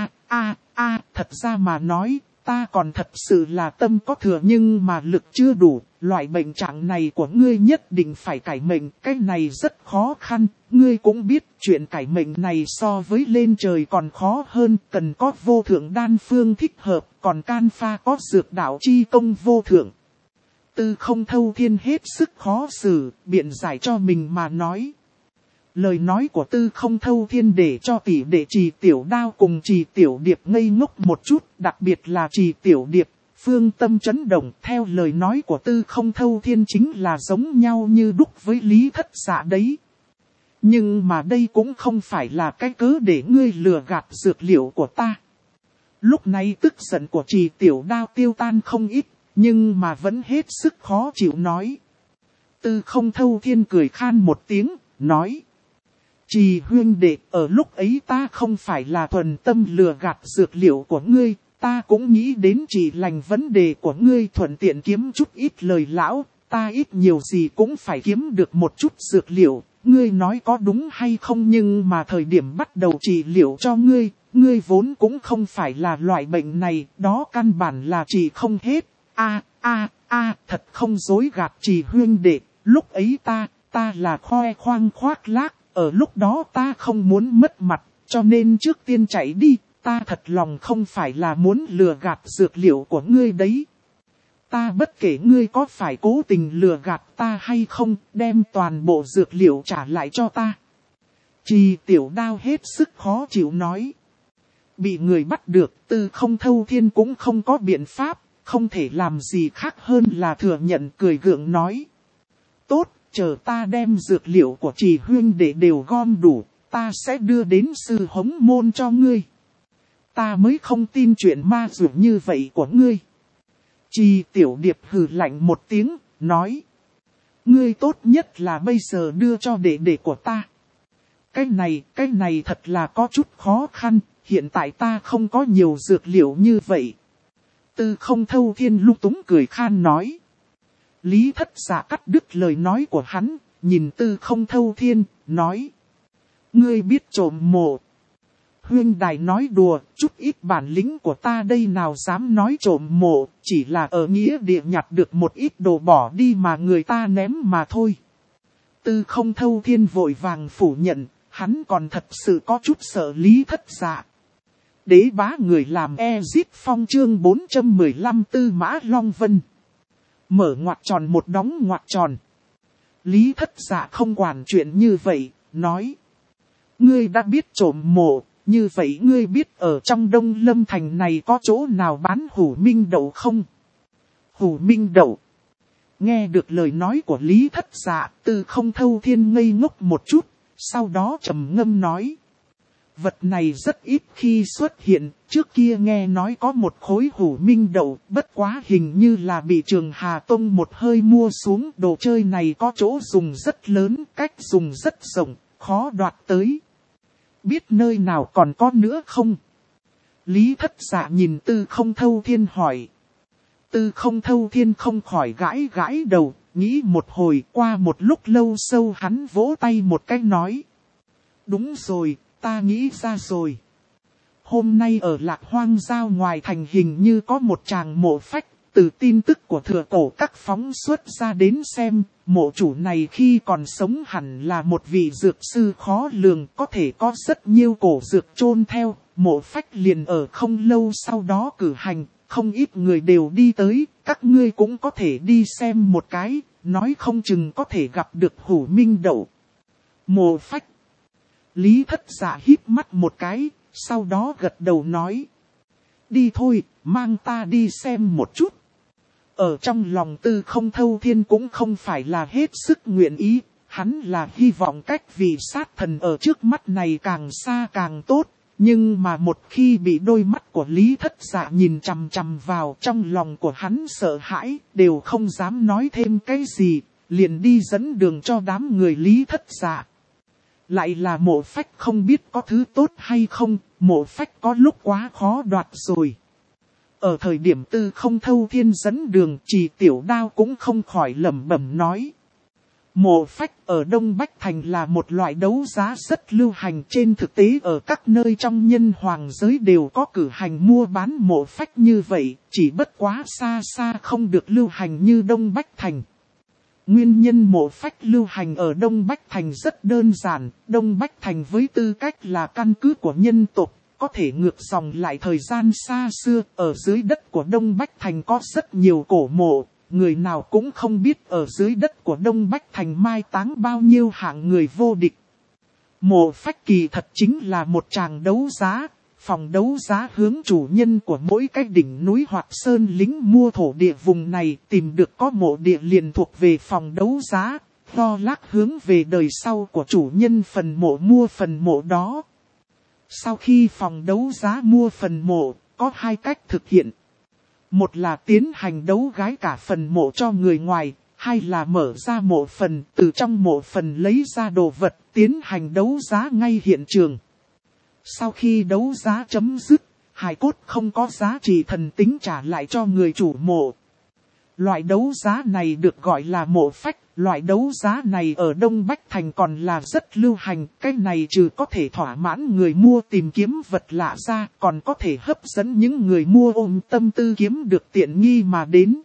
Thật ra mà nói, ta còn thật sự là tâm có thừa nhưng mà lực chưa đủ. Loại bệnh trạng này của ngươi nhất định phải cải mệnh, cái này rất khó khăn. Ngươi cũng biết chuyện cải mệnh này so với lên trời còn khó hơn, cần có vô thượng đan phương thích hợp, còn can pha có dược đạo chi công vô thượng. Tư Không Thâu Thiên hết sức khó xử, biện giải cho mình mà nói. Lời nói của Tư Không Thâu Thiên để cho tỷ đệ Trì Tiểu Đao cùng Trì Tiểu Điệp ngây ngốc một chút, đặc biệt là Trì Tiểu Điệp, phương tâm chấn động. Theo lời nói của Tư Không Thâu Thiên chính là giống nhau như đúc với Lý Thất Dạ đấy. Nhưng mà đây cũng không phải là cái cớ để ngươi lừa gạt dược liệu của ta. Lúc này tức giận của Trì Tiểu Đao tiêu tan không ít, nhưng mà vẫn hết sức khó chịu nói. Tư Không Thâu Thiên cười khan một tiếng, nói: Trì huynh đệ, ở lúc ấy ta không phải là thuần tâm lừa gạt dược liệu của ngươi, ta cũng nghĩ đến chỉ lành vấn đề của ngươi, thuận tiện kiếm chút ít lời lão, ta ít nhiều gì cũng phải kiếm được một chút dược liệu, ngươi nói có đúng hay không? Nhưng mà thời điểm bắt đầu trị liệu cho ngươi, ngươi vốn cũng không phải là loại bệnh này, đó căn bản là trị không hết. Thật không dối gạt Trì huynh đệ, lúc ấy ta là khoe khoang khoác lác, ở lúc đó ta không muốn mất mặt, cho nên trước tiên chạy đi, ta thật lòng không phải là muốn lừa gạt dược liệu của ngươi đấy. Ta bất kể ngươi có phải cố tình lừa gạt ta hay không, đem toàn bộ dược liệu trả lại cho ta. Trì Tiểu Đao hết sức khó chịu nói. Bị người bắt được, Tư Không Thâu Thiên cũng không có biện pháp, không thể làm gì khác hơn là thừa nhận, cười gượng nói. Tốt, chờ ta đem dược liệu của Trì huynh đệ đều gom đủ, ta sẽ đưa đến sư hống môn cho ngươi. Ta mới không tin chuyện ma dược như vậy của ngươi. Trì Tiểu Điệp hừ lạnh một tiếng, nói. Ngươi tốt nhất là bây giờ đưa cho đệ đệ của ta. Cái này thật là có chút khó khăn, hiện tại ta không có nhiều dược liệu như vậy. Tư Không Thâu Thiên lung túng cười khan nói. Lý Thất Dạ cắt đứt lời nói của hắn, nhìn Tư Không Thâu Thiên, nói. Ngươi biết trộm mộ. Huynh đài nói đùa, chút ít bản lĩnh của ta đây nào dám nói trộm mộ, chỉ là ở nghĩa địa nhặt được một ít đồ bỏ đi mà người ta ném mà thôi. Tư Không Thâu Thiên vội vàng phủ nhận, hắn còn thật sự có chút sợ Lý Thất Dạ. Đế bá người làm Ezit Phong chương 415 Tư Mã Long Vân. Mở ngoặc tròn một đóng ngoặc tròn. Lý Thất Dạ không quản chuyện như vậy, nói. Ngươi đã biết trộm mộ, như vậy ngươi biết ở trong Đông Lâm Thành này có chỗ nào bán hủ minh đậu không? Hủ minh đậu. Nghe được lời nói của Lý Thất Dạ, Tư Không Thâu Thiên ngây ngốc một chút, sau đó trầm ngâm nói. Vật này rất ít khi xuất hiện, trước kia nghe nói có một khối hủ minh đậu, bất quá hình như là bị Trường Hà Tông một hơi mua xuống. Đồ chơi này có chỗ dùng rất lớn, cách dùng rất rộng, khó đoạt tới. Biết nơi nào còn có nữa không? Lý Thất Dạ nhìn Tư Không Thâu Thiên hỏi. Tư Không Thâu Thiên không khỏi gãi gãi đầu, nghĩ một hồi, qua một lúc lâu sâu hắn vỗ tay một cái nói. Đúng rồi, ta nghĩ ra rồi. Hôm nay ở Lạc Hoang Giao ngoài thành hình như có một tràng mộ phách, từ tin tức của thừa cổ các phóng xuất ra đến xem, mộ chủ này khi còn sống hẳn là một vị dược sư khó lường, có thể có rất nhiều cổ dược chôn theo, mộ phách liền ở không lâu sau đó cử hành, không ít người đều đi tới, các ngươi cũng có thể đi xem một cái, nói không chừng có thể gặp được hủ minh đậu. Mộ phách. Lý Thất Dạ híp mắt một cái, sau đó gật đầu nói. Đi thôi, mang ta đi xem một chút. Ở trong lòng Tư Không Thâu Thiên cũng không phải là hết sức nguyện ý, hắn là hy vọng cách vị sát thần ở trước mắt này càng xa càng tốt. Nhưng mà một khi bị đôi mắt của Lý Thất Dạ nhìn chằm chằm vào, trong lòng của hắn sợ hãi, đều không dám nói thêm cái gì, liền đi dẫn đường cho đám người Lý Thất Dạ. Lại là mộ phách không biết có thứ tốt hay không, mộ phách có lúc quá khó đoạt rồi. Ở thời điểm Tư Không Thâu Thiên dẫn đường, Trì Tiểu Đao cũng không khỏi lẩm bẩm nói. Mộ phách ở Đông Bách Thành là một loại đấu giá rất lưu hành, trên thực tế ở các nơi trong nhân hoàng giới đều có cử hành mua bán mộ phách như vậy, chỉ bất quá xa xa không được lưu hành như Đông Bách Thành. Nguyên nhân mộ phách lưu hành ở Đông Bách Thành rất đơn giản, Đông Bách Thành với tư cách là căn cứ của nhân tộc, có thể ngược dòng lại thời gian xa xưa, ở dưới đất của Đông Bách Thành có rất nhiều cổ mộ, người nào cũng không biết ở dưới đất của Đông Bách Thành mai táng bao nhiêu hạng người vô địch. Mộ phách kỳ thật chính là một tràng đấu giá, phòng đấu giá hướng chủ nhân của mỗi cái đỉnh núi hoặc sơn lính mua thổ địa vùng này, tìm được có mộ địa liền thuộc về phòng đấu giá, lo lắc hướng về đời sau của chủ nhân phần mộ mua phần mộ đó. Sau khi phòng đấu giá mua phần mộ, có hai cách thực hiện. Một là tiến hành đấu gái cả phần mộ cho người ngoài, hai là mở ra mộ phần, từ trong mộ phần lấy ra đồ vật, tiến hành đấu giá ngay hiện trường. Sau khi đấu giá chấm dứt, hài cốt không có giá trị thần tính trả lại cho người chủ mộ. Loại đấu giá này được gọi là mộ phách, loại đấu giá này ở Đông Bách Thành còn là rất lưu hành, cái này trừ có thể thỏa mãn người mua tìm kiếm vật lạ ra, còn có thể hấp dẫn những người mua ôm tâm tư kiếm được tiện nghi mà đến.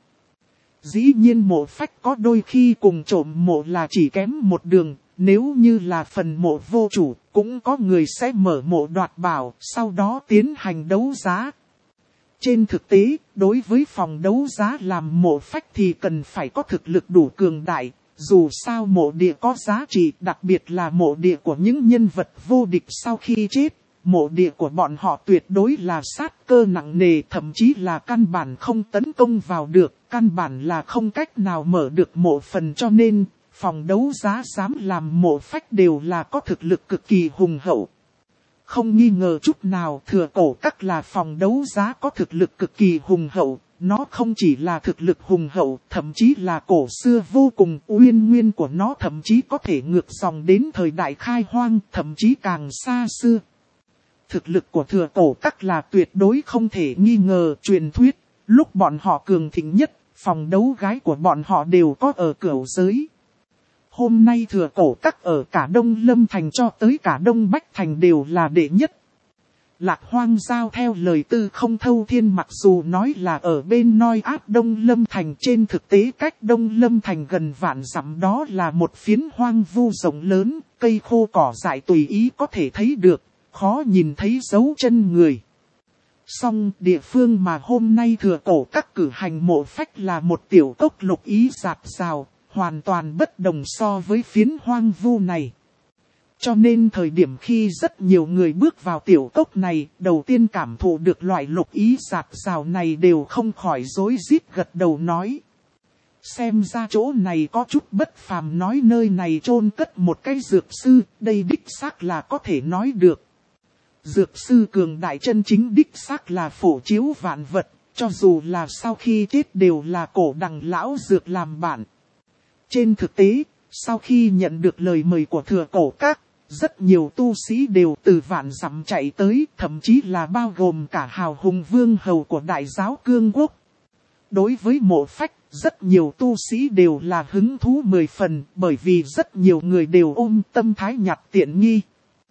Dĩ nhiên mộ phách có đôi khi cùng trộm mộ là chỉ kém một đường, nếu như là phần mộ vô chủ, cũng có người sẽ mở mộ đoạt bảo, sau đó tiến hành đấu giá. Trên thực tế, đối với phòng đấu giá làm mộ phách thì cần phải có thực lực đủ cường đại, dù sao mộ địa có giá trị, đặc biệt là mộ địa của những nhân vật vô địch sau khi chết. Mộ địa của bọn họ tuyệt đối là sát cơ nặng nề, thậm chí là căn bản không tấn công vào được, căn bản là không cách nào mở được mộ phần, cho nên phòng đấu giá dám làm mộ phách đều là có thực lực cực kỳ hùng hậu. Không nghi ngờ chút nào Thừa Cổ Các là phòng đấu giá có thực lực cực kỳ hùng hậu, nó không chỉ là thực lực hùng hậu, thậm chí là cổ xưa vô cùng, uyên nguyên của nó thậm chí có thể ngược dòng đến thời đại khai hoang, thậm chí càng xa xưa. Thực lực của Thừa Cổ Các là tuyệt đối không thể nghi ngờ. Truyền thuyết, lúc bọn họ cường thịnh nhất, phòng đấu gái của bọn họ đều có ở Cửu Giới. Hôm nay Thừa Cổ Các ở cả Đông Lâm Thành cho tới cả Đông Bách Thành đều là đệ nhất. Lạc Hoang Giao theo lời Tư Không Thâu Thiên mặc dù nói là ở bên Noi Áp Đông Lâm Thành, trên thực tế cách Đông Lâm Thành gần vạn dặm, đó là một phiến hoang vu rộng lớn, cây khô cỏ dại tùy ý có thể thấy được, khó nhìn thấy dấu chân người. Song địa phương mà hôm nay Thừa Cổ Các cử hành mộ phách là một tiểu cốc lục ý rạc rào, hoàn toàn bất đồng so với phiến hoang vu này. Cho nên thời điểm khi rất nhiều người bước vào tiểu cốc này, đầu tiên cảm thụ được loại lục ý rạc rào này đều không khỏi rối rít gật đầu nói. Xem ra chỗ này có chút bất phàm, nói nơi này chôn cất một cái dược sư, đây đích xác là có thể nói được. Dược sư cường đại chân chính đích xác là phổ chiếu vạn vật, cho dù là sau khi chết đều là cổ đằng lão dược làm bạn. Trên thực tế, sau khi nhận được lời mời của Thừa Cổ Các, rất nhiều tu sĩ đều từ vạn dặm chạy tới, thậm chí là bao gồm cả hào hùng vương hầu của Đại Giáo Cương Quốc. Đối với mộ phách, rất nhiều tu sĩ đều là hứng thú 10 phần, bởi vì rất nhiều người đều ôm tâm thái nhặt tiện nghi.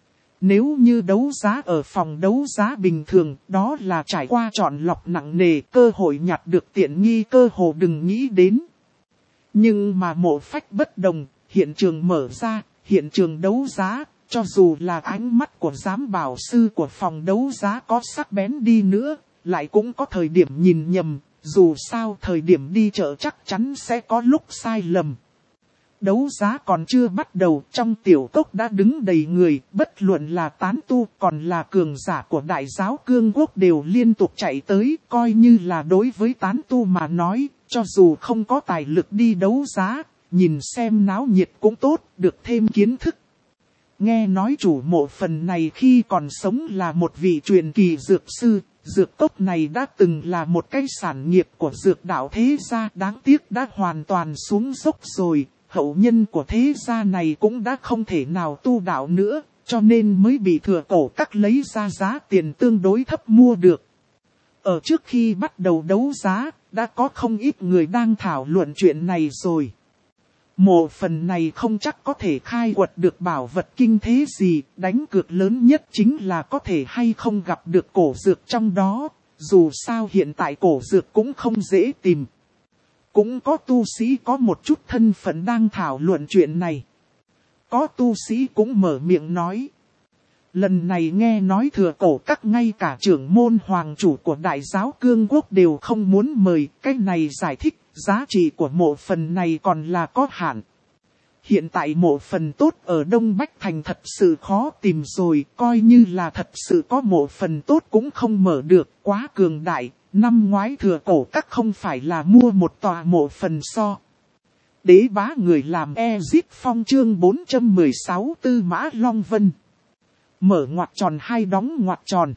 Nếu như đấu giá ở phòng đấu giá bình thường, đó là trải qua chọn lọc nặng nề, cơ hội nhặt được tiện nghi cơ hồ đừng nghĩ đến. Nhưng mà mộ phách bất đồng, hiện trường mở ra, hiện trường đấu giá, cho dù là ánh mắt của giám bảo sư của phòng đấu giá có sắc bén đi nữa, lại cũng có thời điểm nhìn nhầm, dù sao thời điểm đi chợ chắc chắn sẽ có lúc sai lầm. Đấu giá còn chưa bắt đầu, trong tiểu cốc đã đứng đầy người, bất luận là tán tu còn là cường giả của Đại Giáo Cương Quốc đều liên tục chạy tới, coi như là đối với tán tu mà nói, cho dù không có tài lực đi đấu giá, nhìn xem náo nhiệt cũng tốt, được thêm kiến thức. Nghe nói chủ mộ phần này khi còn sống là một vị truyền kỳ dược sư, dược cốc này đã từng là một cái sản nghiệp của dược đạo thế gia, đáng tiếc đã hoàn toàn xuống dốc rồi. Hậu nhân của thế gia này cũng đã không thể nào tu đạo nữa, cho nên mới bị Thừa Cổ Các lấy ra giá tiền tương đối thấp mua được. Ở trước khi bắt đầu đấu giá, đã có không ít người đang thảo luận chuyện này rồi. Mộ phần này không chắc có thể khai quật được bảo vật kinh thế gì, đánh cược lớn nhất chính là có thể hay không gặp được cổ dược trong đó, dù sao hiện tại cổ dược cũng không dễ tìm. Cũng có tu sĩ có một chút thân phận đang thảo luận chuyện này. Có tu sĩ cũng mở miệng nói. Lần này nghe nói Thừa Cổ Các ngay cả trưởng môn hoàng chủ của Đại Giáo Cương Quốc đều không muốn mời. Cái này giải thích giá trị của mộ phần này còn là có hạn. Hiện tại mộ phần tốt ở Đông Bách Thành thật sự khó tìm rồi. Coi như là thật sự có mộ phần tốt cũng không mở được, quá cường đại. Năm ngoái Thừa Cổ Các không phải là mua một tòa mộ phần so. Đế bá người làm Ezit Phong chương 416 Tư Mã Long Vân. Mở ngoặc tròn hay đóng ngoặc tròn.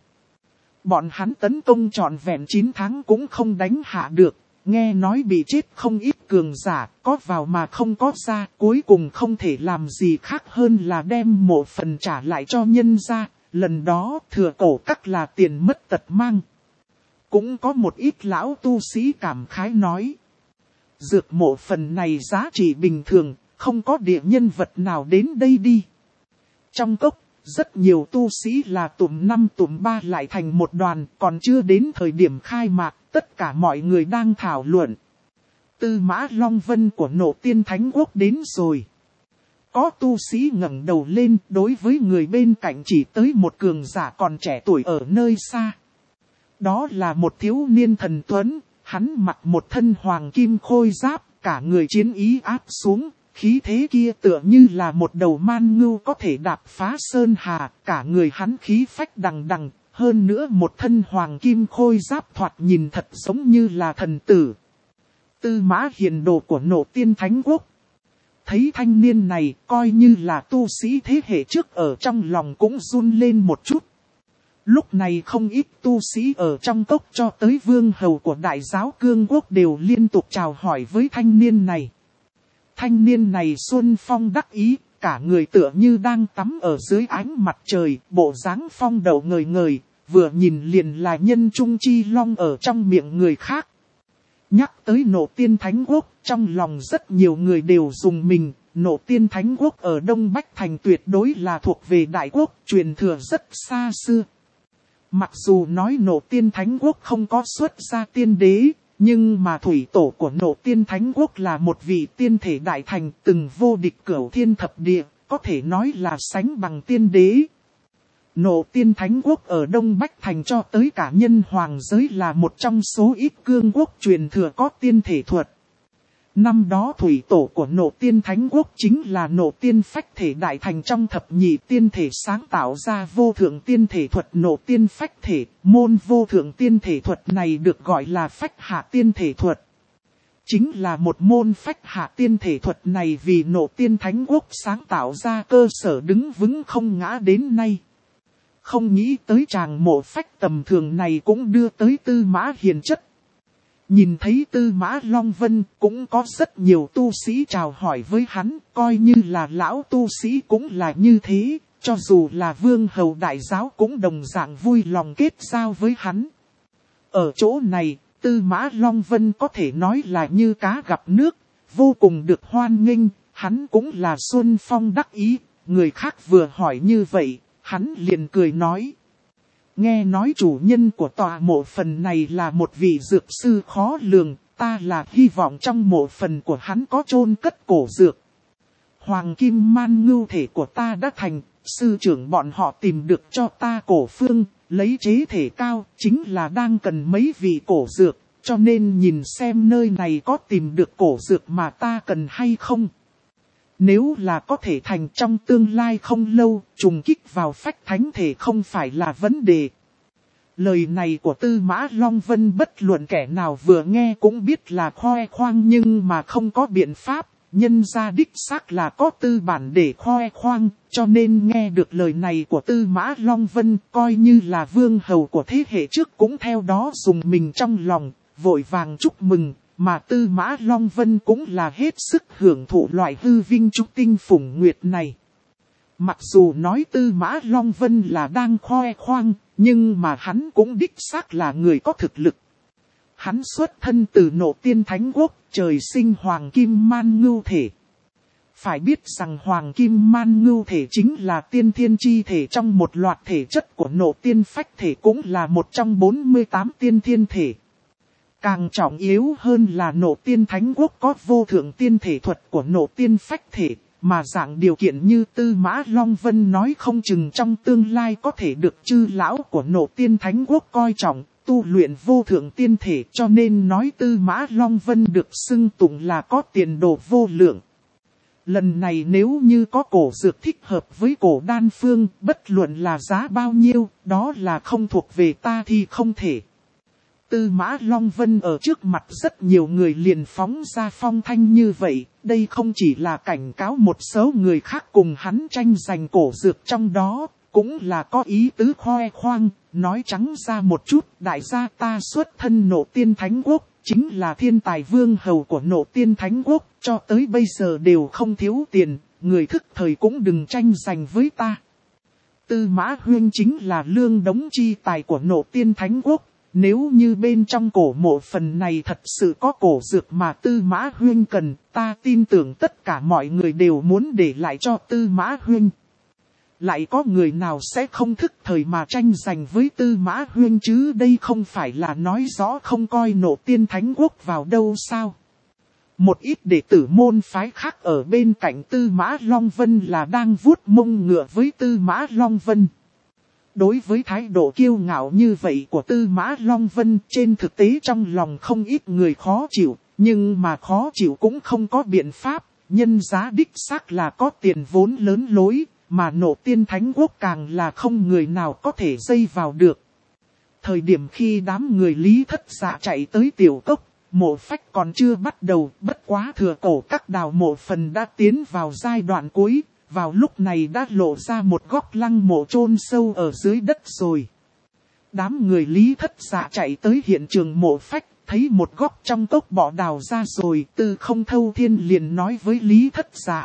Bọn hắn tấn công trọn vẹn 9 tháng cũng không đánh hạ được. Nghe nói bị chết không ít cường giả, có vào mà không có ra. Cuối cùng không thể làm gì khác hơn là đem mộ phần trả lại cho nhân gia. Lần đó thừa cổ các là tiền mất tật mang. Cũng có một ít lão tu sĩ cảm khái nói. Dược mộ phần này giá trị bình thường, không có địa nhân vật nào đến đây đi. Trong cốc, rất nhiều tu sĩ là tụm 5 tụm 3 lại thành một đoàn, còn chưa đến thời điểm khai mạc, tất cả mọi người đang thảo luận. Tư Mã Long Vân của Nộ Tiên Thánh Quốc đến rồi. Có tu sĩ ngẩng đầu lên, đối với người bên cạnh chỉ tới một cường giả còn trẻ tuổi ở nơi xa. Đó là một thiếu niên thần tuấn, hắn mặc một thân hoàng kim khôi giáp, cả người chiến ý áp xuống, khí thế kia tựa như là một đầu man ngưu có thể đạp phá sơn hà, cả người hắn khí phách đằng đằng, hơn nữa một thân hoàng kim khôi giáp thoạt nhìn thật giống như là thần tử. Tư Mã Hiền đồ của Nộ Tiên Thánh Quốc. Thấy thanh niên này coi như là tu sĩ thế hệ trước ở trong lòng cũng run lên một chút. Lúc này không ít tu sĩ ở trong cốc cho tới vương hầu của đại giáo cương quốc đều liên tục chào hỏi với thanh niên này. Thanh niên này xuân phong đắc ý, cả người tựa như đang tắm ở dưới ánh mặt trời, bộ dáng phong đầu ngời ngời, vừa nhìn liền là nhân trung chi long ở trong miệng người khác. Nhắc tới Nộ Tiên Thánh Quốc, trong lòng rất nhiều người đều dùng mình, Nộ Tiên Thánh Quốc ở Đông Bách Thành tuyệt đối là thuộc về đại quốc, truyền thừa rất xa xưa. Mặc dù nói Nộ Tiên Thánh Quốc không có xuất ra tiên đế, nhưng mà thủy tổ của Nộ Tiên Thánh Quốc là một vị tiên thể đại thành từng vô địch cửu thiên thập địa, có thể nói là sánh bằng tiên đế. Nộ Tiên Thánh Quốc ở Đông Bách Thành cho tới cả nhân hoàng giới là một trong số ít cương quốc truyền thừa có tiên thể thuật. Năm đó thủy tổ của Nộ Tiên Thánh Quốc chính là Nộ Tiên Phách Thể Đại Thành trong thập nhị tiên thể sáng tạo ra vô thượng tiên thể thuật Nộ Tiên Phách Thể. Môn vô thượng tiên thể thuật này được gọi là Phách Hạ Tiên Thể Thuật. Chính là một môn Phách Hạ Tiên Thể Thuật này vì Nộ Tiên Thánh Quốc sáng tạo ra cơ sở đứng vững không ngã đến nay. Không nghĩ tới chàng mộ phách tầm thường này cũng đưa tới Tư Mã Hiền chất. Nhìn thấy Tư Mã Long Vân cũng có rất nhiều tu sĩ chào hỏi với hắn, coi như là lão tu sĩ cũng là như thế, cho dù là vương hầu đại giáo cũng đồng dạng vui lòng kết giao với hắn. Ở chỗ này, Tư Mã Long Vân có thể nói là như cá gặp nước, vô cùng được hoan nghênh, hắn cũng là xuân phong đắc ý, người khác vừa hỏi như vậy, hắn liền cười nói. Nghe nói chủ nhân của tòa mộ phần này là một vị dược sư khó lường, ta là hy vọng trong mộ phần của hắn có chôn cất cổ dược. Hoàng kim man ngưu thể của ta đã thành, sư trưởng bọn họ tìm được cho ta cổ phương, lấy chế thể cao, chính là đang cần mấy vị cổ dược, cho nên nhìn xem nơi này có tìm được cổ dược mà ta cần hay không. Nếu là có thể thành trong tương lai không lâu, trùng kích vào phách thánh thể không phải là vấn đề. Lời này của Tư Mã Long Vân bất luận kẻ nào vừa nghe cũng biết là khoe khoang nhưng mà không có biện pháp. Nhân ra đích xác là có tư bản để khoe khoang, cho nên nghe được lời này của Tư Mã Long Vân coi như là vương hầu của thế hệ trước cũng theo đó dùng mình trong lòng, vội vàng chúc mừng. Mà Tư Mã Long Vân cũng là hết sức hưởng thụ loại hư vinh trúc tinh phủng nguyệt này. Mặc dù nói Tư Mã Long Vân là đang khoe khoang, nhưng mà hắn cũng đích xác là người có thực lực. Hắn xuất thân từ Nộ Tiên Thánh Quốc, trời sinh Hoàng Kim Man Ngưu Thể. Phải biết rằng Hoàng Kim Man Ngưu Thể chính là tiên thiên chi thể trong một loạt thể chất của Nộ Tiên Phách Thể cũng là một trong 48 tiên thiên thể. Càng trọng yếu hơn là Nộ Tiên Thánh Quốc có vô thượng tiên thể thuật của Nộ Tiên Phách Thể, mà dạng điều kiện như Tư Mã Long Vân nói không chừng trong tương lai có thể được chư lão của Nộ Tiên Thánh Quốc coi trọng, tu luyện vô thượng tiên thể cho nên nói Tư Mã Long Vân được xưng tụng là có tiền đồ vô lượng. Lần này nếu như có cổ dược thích hợp với cổ đan phương, bất luận là giá bao nhiêu, đó là không thuộc về ta thì không thể. Tư Mã Long Vân ở trước mặt rất nhiều người liền phóng ra phong thanh như vậy, đây không chỉ là cảnh cáo một số người khác cùng hắn tranh giành cổ dược trong đó, cũng là có ý tứ khoe khoang, nói trắng ra một chút, đại gia ta xuất thân Nộ Tiên Thánh Quốc, chính là thiên tài vương hầu của Nộ Tiên Thánh Quốc, cho tới bây giờ đều không thiếu tiền, người thức thời cũng đừng tranh giành với ta. Tư Mã Huyên chính là lương đống chi tài của Nộ Tiên Thánh Quốc. Nếu như bên trong cổ mộ phần này thật sự có cổ dược mà Tư Mã Huyên cần, ta tin tưởng tất cả mọi người đều muốn để lại cho Tư Mã Huyên. Lại có người nào sẽ không thức thời mà tranh giành với Tư Mã Huyên chứ, đây không phải là nói rõ không coi Nộ Tiên Thánh Quốc vào đâu sao. Một ít đệ tử môn phái khác ở bên cạnh Tư Mã Long Vân là đang vuốt mông ngựa với Tư Mã Long Vân. Đối với thái độ kiêu ngạo như vậy của Tư Mã Long Vân, trên thực tế trong lòng không ít người khó chịu, nhưng mà khó chịu cũng không có biện pháp, nhân giá đích xác là có tiền vốn lớn lối, mà Nộ Tiên Thánh Quốc càng là không người nào có thể dây vào được. Thời điểm khi đám người Lý Thất Dạ chạy tới tiểu cốc, mộ phách còn chưa bắt đầu, bất quá thừa cổ các đào mộ phần đã tiến vào giai đoạn cuối. Vào lúc này đã lộ ra một góc lăng mộ chôn sâu ở dưới đất rồi. Đám người Lý Thất Dạ chạy tới hiện trường mộ phách, thấy một góc trong cốc bọ đào ra rồi, Tư Không Thâu Thiên liền nói với Lý Thất Dạ.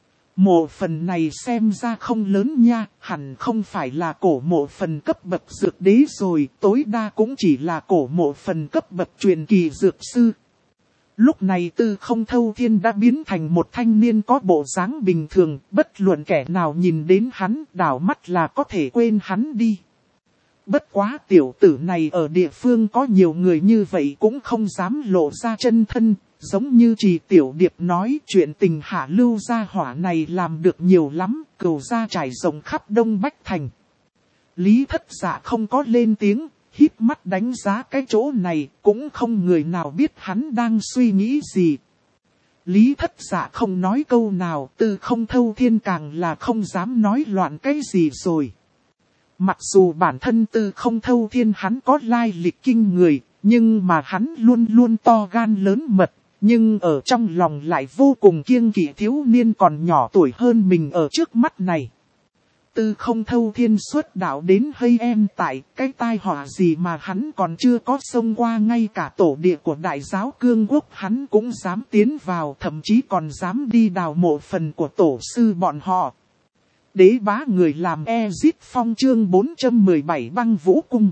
Mộ phần này xem ra không lớn nha, hẳn không phải là cổ mộ phần cấp bậc dược đế rồi, tối đa cũng chỉ là cổ mộ phần cấp bậc truyền kỳ dược sư. Lúc này Tư Không Thâu Thiên đã biến thành một thanh niên có bộ dáng bình thường, bất luận kẻ nào nhìn đến hắn, đảo mắt là có thể quên hắn đi. Bất quá tiểu tử này ở địa phương có nhiều người như vậy cũng không dám lộ ra chân thân, giống như Trì Tiểu Điệp nói chuyện tình hạ lưu gia hỏa này làm được nhiều lắm, cừu gia trải rộng khắp Đông Bách Thành. Lý Thất Dạ không có lên tiếng. Híp mắt đánh giá cái chỗ này, cũng không người nào biết hắn đang suy nghĩ gì. Lý Thất Dạ không nói câu nào, Tư Không Thâu Thiên càng là không dám nói loạn cái gì rồi. Mặc dù bản thân Tư Không Thâu Thiên hắn có lai lịch kinh người, nhưng mà hắn luôn luôn to gan lớn mật, nhưng ở trong lòng lại vô cùng kiêng kỵ thiếu niên còn nhỏ tuổi hơn mình ở trước mắt này. Tư Không Thâu Thiên xuất đạo đến hơi em tại cái tai họa gì mà hắn còn chưa có xông qua, ngay cả tổ địa của đại giáo Cương Quốc hắn cũng dám tiến vào, thậm chí còn dám đi đào mộ phần của tổ sư bọn họ. Đế bá người làm Ezit Phong chương 417 Băng Vũ Cung.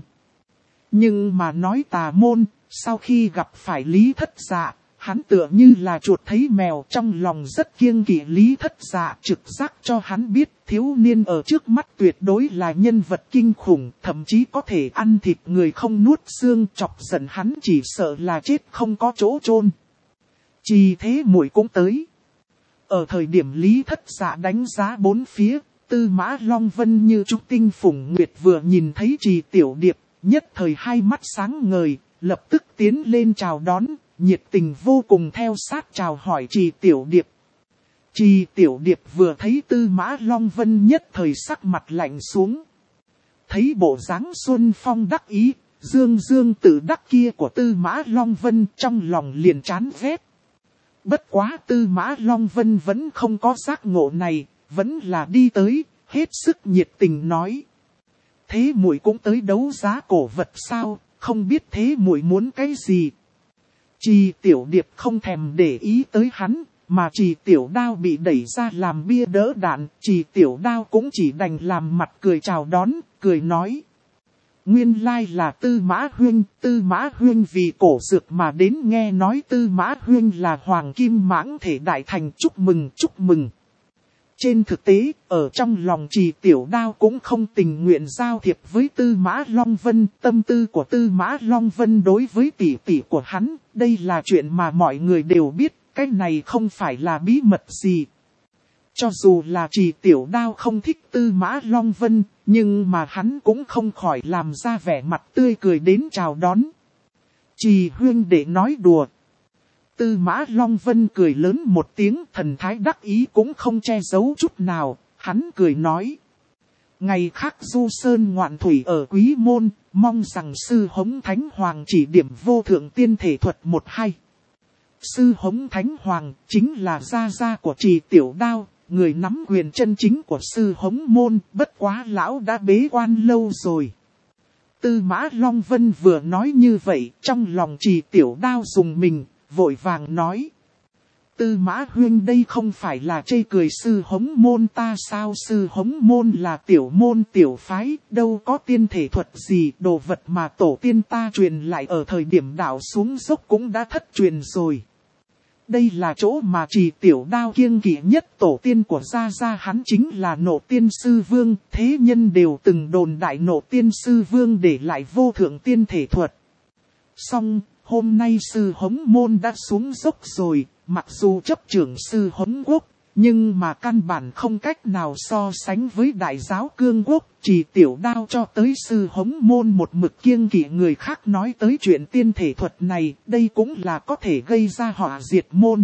Nhưng mà nói tà môn, sau khi gặp phải Lý Thất Dạ, hắn tựa như là chuột thấy mèo, trong lòng rất kiêng kỵ Lý Thất Dạ, trực giác cho hắn biết thiếu niên ở trước mắt tuyệt đối là nhân vật kinh khủng, thậm chí có thể ăn thịt người không nuốt xương, chọc giận hắn chỉ sợ là chết không có chỗ chôn. Chỉ thế muội cũng tới. Ở thời điểm Lý Thất Dạ đánh giá bốn phía, Tư Mã Long Vân như trúc tinh phủng nguyệt vừa nhìn thấy Trì Tiểu Điệp, nhất thời hai mắt sáng ngời, lập tức tiến lên chào đón. Nhiệt tình vô cùng theo sát chào hỏi Trì Tiểu Điệp. Trì Tiểu Điệp vừa thấy Tư Mã Long Vân nhất thời sắc mặt lạnh xuống. Thấy bộ dáng xuân phong đắc ý, dương dương tự đắc kia của Tư Mã Long Vân trong lòng liền chán ghét. Bất quá Tư Mã Long Vân vẫn không có giác ngộ này, vẫn là đi tới, hết sức nhiệt tình nói. Thế muội cũng tới đấu giá cổ vật sao, không biết thế muội muốn cái gì? Trì Tiểu Điệp không thèm để ý tới hắn, mà Trì Tiểu Đao bị đẩy ra làm bia đỡ đạn, Trì Tiểu Đao cũng chỉ đành làm mặt cười chào đón, cười nói. Nguyên lai là Tư Mã Huyên vì cổ dược mà đến, nghe nói Tư Mã Huyên là Hoàng Kim Mãng Thể Đại Thành, chúc mừng. Trên thực tế, ở trong lòng Trì Tiểu Đao cũng không tình nguyện giao thiệp với Tư Mã Long Vân. Tâm tư của Tư Mã Long Vân đối với tỷ tỷ của hắn, đây là chuyện mà mọi người đều biết, cái này không phải là bí mật gì. Cho dù là Trì Tiểu Đao không thích Tư Mã Long Vân, nhưng mà hắn cũng không khỏi làm ra vẻ mặt tươi cười đến chào đón. Trì huynh đệ nói đùa. Tư Mã Long Vân cười lớn một tiếng, thần thái đắc ý cũng không che giấu chút nào, hắn cười nói. Ngày khác du sơn ngoạn thủy ở Quý Môn, mong rằng sư Hống Thánh Hoàng chỉ điểm vô thượng tiên thể thuật 1-2. Sư Hống Thánh Hoàng chính là gia gia của Trì Tiểu Đao, người nắm quyền chân chính của sư Hống Môn, bất quá lão đã bế quan lâu rồi. Tư Mã Long Vân vừa nói như vậy, trong lòng Trì Tiểu Đao dùng mình, vội vàng nói. Tư Mã Huynh đây không phải là chê cười sư hống môn ta sao? Sư hống môn là tiểu môn tiểu phái, đâu có tiên thể thuật gì, đồ vật mà tổ tiên ta truyền lại ở thời điểm đạo xuống dốc cũng đã thất truyền rồi. Đây là chỗ mà Trì Tiểu Đao kiêng kỵ nhất, tổ tiên của gia gia hắn chính là Nộ Tiên Sư Vương, thế nhân đều từng đồn đại Nộ Tiên Sư Vương để lại vô thượng tiên thể thuật. Song, hôm nay sư hống môn đã xuống dốc rồi, mặc dù chấp trưởng sư hống quốc, nhưng mà căn bản không cách nào so sánh với đại giáo cương quốc. Trì Tiểu Đao cho tới sư hống môn một mực kiêng kỵ người khác nói tới chuyện tiên thể thuật này, đây cũng là có thể gây ra họa diệt môn.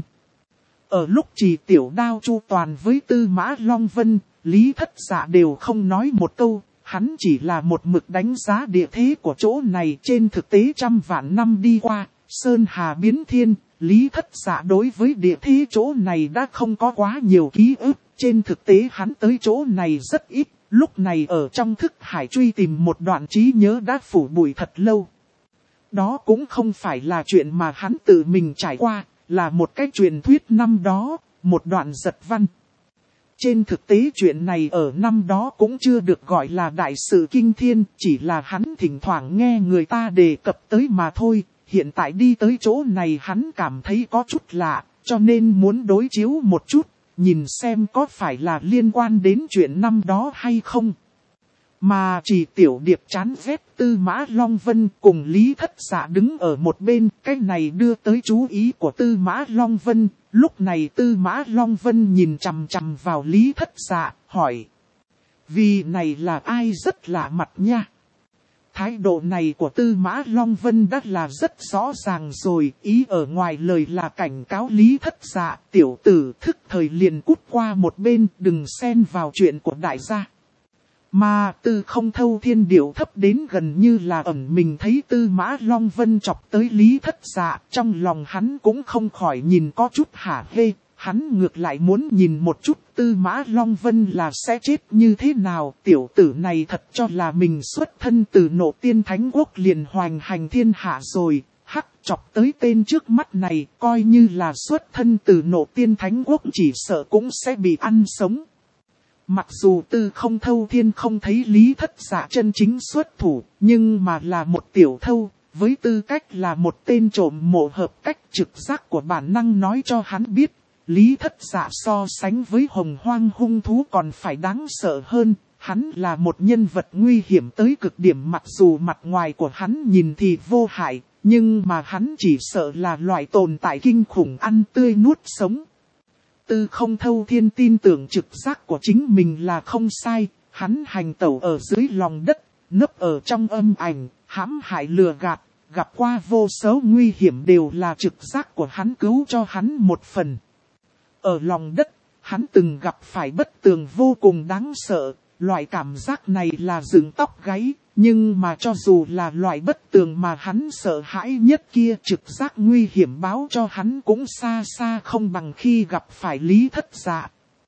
Ở lúc Trì Tiểu Đao chu toàn với Tư Mã Long Vân, Lý Thất Dạ đều không nói một câu, hắn chỉ là một mực đánh giá địa thế của chỗ này. Trên thực tế trăm vạn năm đi qua, sơn hà biến thiên, Lý Thất Dạ đối với địa thế chỗ này đã không có quá nhiều ký ức. Trên thực tế hắn tới chỗ này rất ít, lúc này ở trong thức hải truy tìm một đoạn trí nhớ đã phủ bụi thật lâu. Đó cũng không phải là chuyện mà hắn tự mình trải qua, là một cái truyền thuyết năm đó, một đoạn giật văn. Trên thực tế chuyện này ở năm đó cũng chưa được gọi là đại sự kinh thiên, chỉ là hắn thỉnh thoảng nghe người ta đề cập tới mà thôi. Hiện tại đi tới chỗ này hắn cảm thấy có chút lạ, cho nên muốn đối chiếu một chút, nhìn xem có phải là liên quan đến chuyện năm đó hay không. Mà Trì Tiểu Điệp chán ghét Tư Mã Long Vân cùng Lý Thất Dạ đứng ở một bên, cái này đưa tới chú ý của Tư Mã Long Vân. Lúc này Tư Mã Long Vân nhìn chằm chằm vào Lý Thất Dạ, hỏi: vì này là ai rất lạ mặt nha. Thái độ này của Tư Mã Long Vân đã là rất rõ ràng rồi, ý ở ngoài lời là cảnh cáo Lý Thất Dạ, tiểu tử thức thời liền cút qua một bên, đừng xen vào chuyện của đại gia. Mà Tư Không Thâu Thiên điệu thấp đến gần như là ẩn mình thấy Tư Mã Long Vân chọc tới Lý Thất Dạ, trong lòng hắn cũng không khỏi nhìn có chút hả hê. Hắn ngược lại muốn nhìn một chút Tư Mã Long Vân là sẽ chết như thế nào. Tiểu tử này thật cho là mình xuất thân từ Nộ Tiên Thánh Quốc liền hoành hành thiên hạ rồi. Hắc, chọc tới tên trước mắt này, coi như là xuất thân từ Nộ Tiên Thánh Quốc chỉ sợ cũng sẽ bị ăn sống. Mặc dù Tư Không Thâu Thiên không thấy Lý Thất Dạ chân chính xuất thủ, nhưng mà là một tiểu thâu, với tư cách là một tên trộm mộ hợp cách trực giác của bản năng nói cho hắn biết. Lý Thất Dạ so sánh với hồng hoang hung thú còn phải đáng sợ hơn, hắn là một nhân vật nguy hiểm tới cực điểm. Mặc dù mặt ngoài của hắn nhìn thì vô hại, nhưng mà hắn chỉ sợ là loại tồn tại kinh khủng ăn tươi nuốt sống. Tư Không Thâu Thiên tin tưởng trực giác của chính mình là không sai, hắn hành tẩu ở dưới lòng đất, nấp ở trong âm ảnh, hãm hại lừa gạt, gặp qua vô số nguy hiểm đều là trực giác của hắn cứu cho hắn một phần. Ở lòng đất, hắn từng gặp phải bất tường vô cùng đáng sợ, loại cảm giác này là dựng tóc gáy, nhưng mà cho dù là loại bất tường mà hắn sợ hãi nhất kia, trực giác nguy hiểm báo cho hắn cũng xa xa không bằng khi gặp phải Lý Thất Dạ.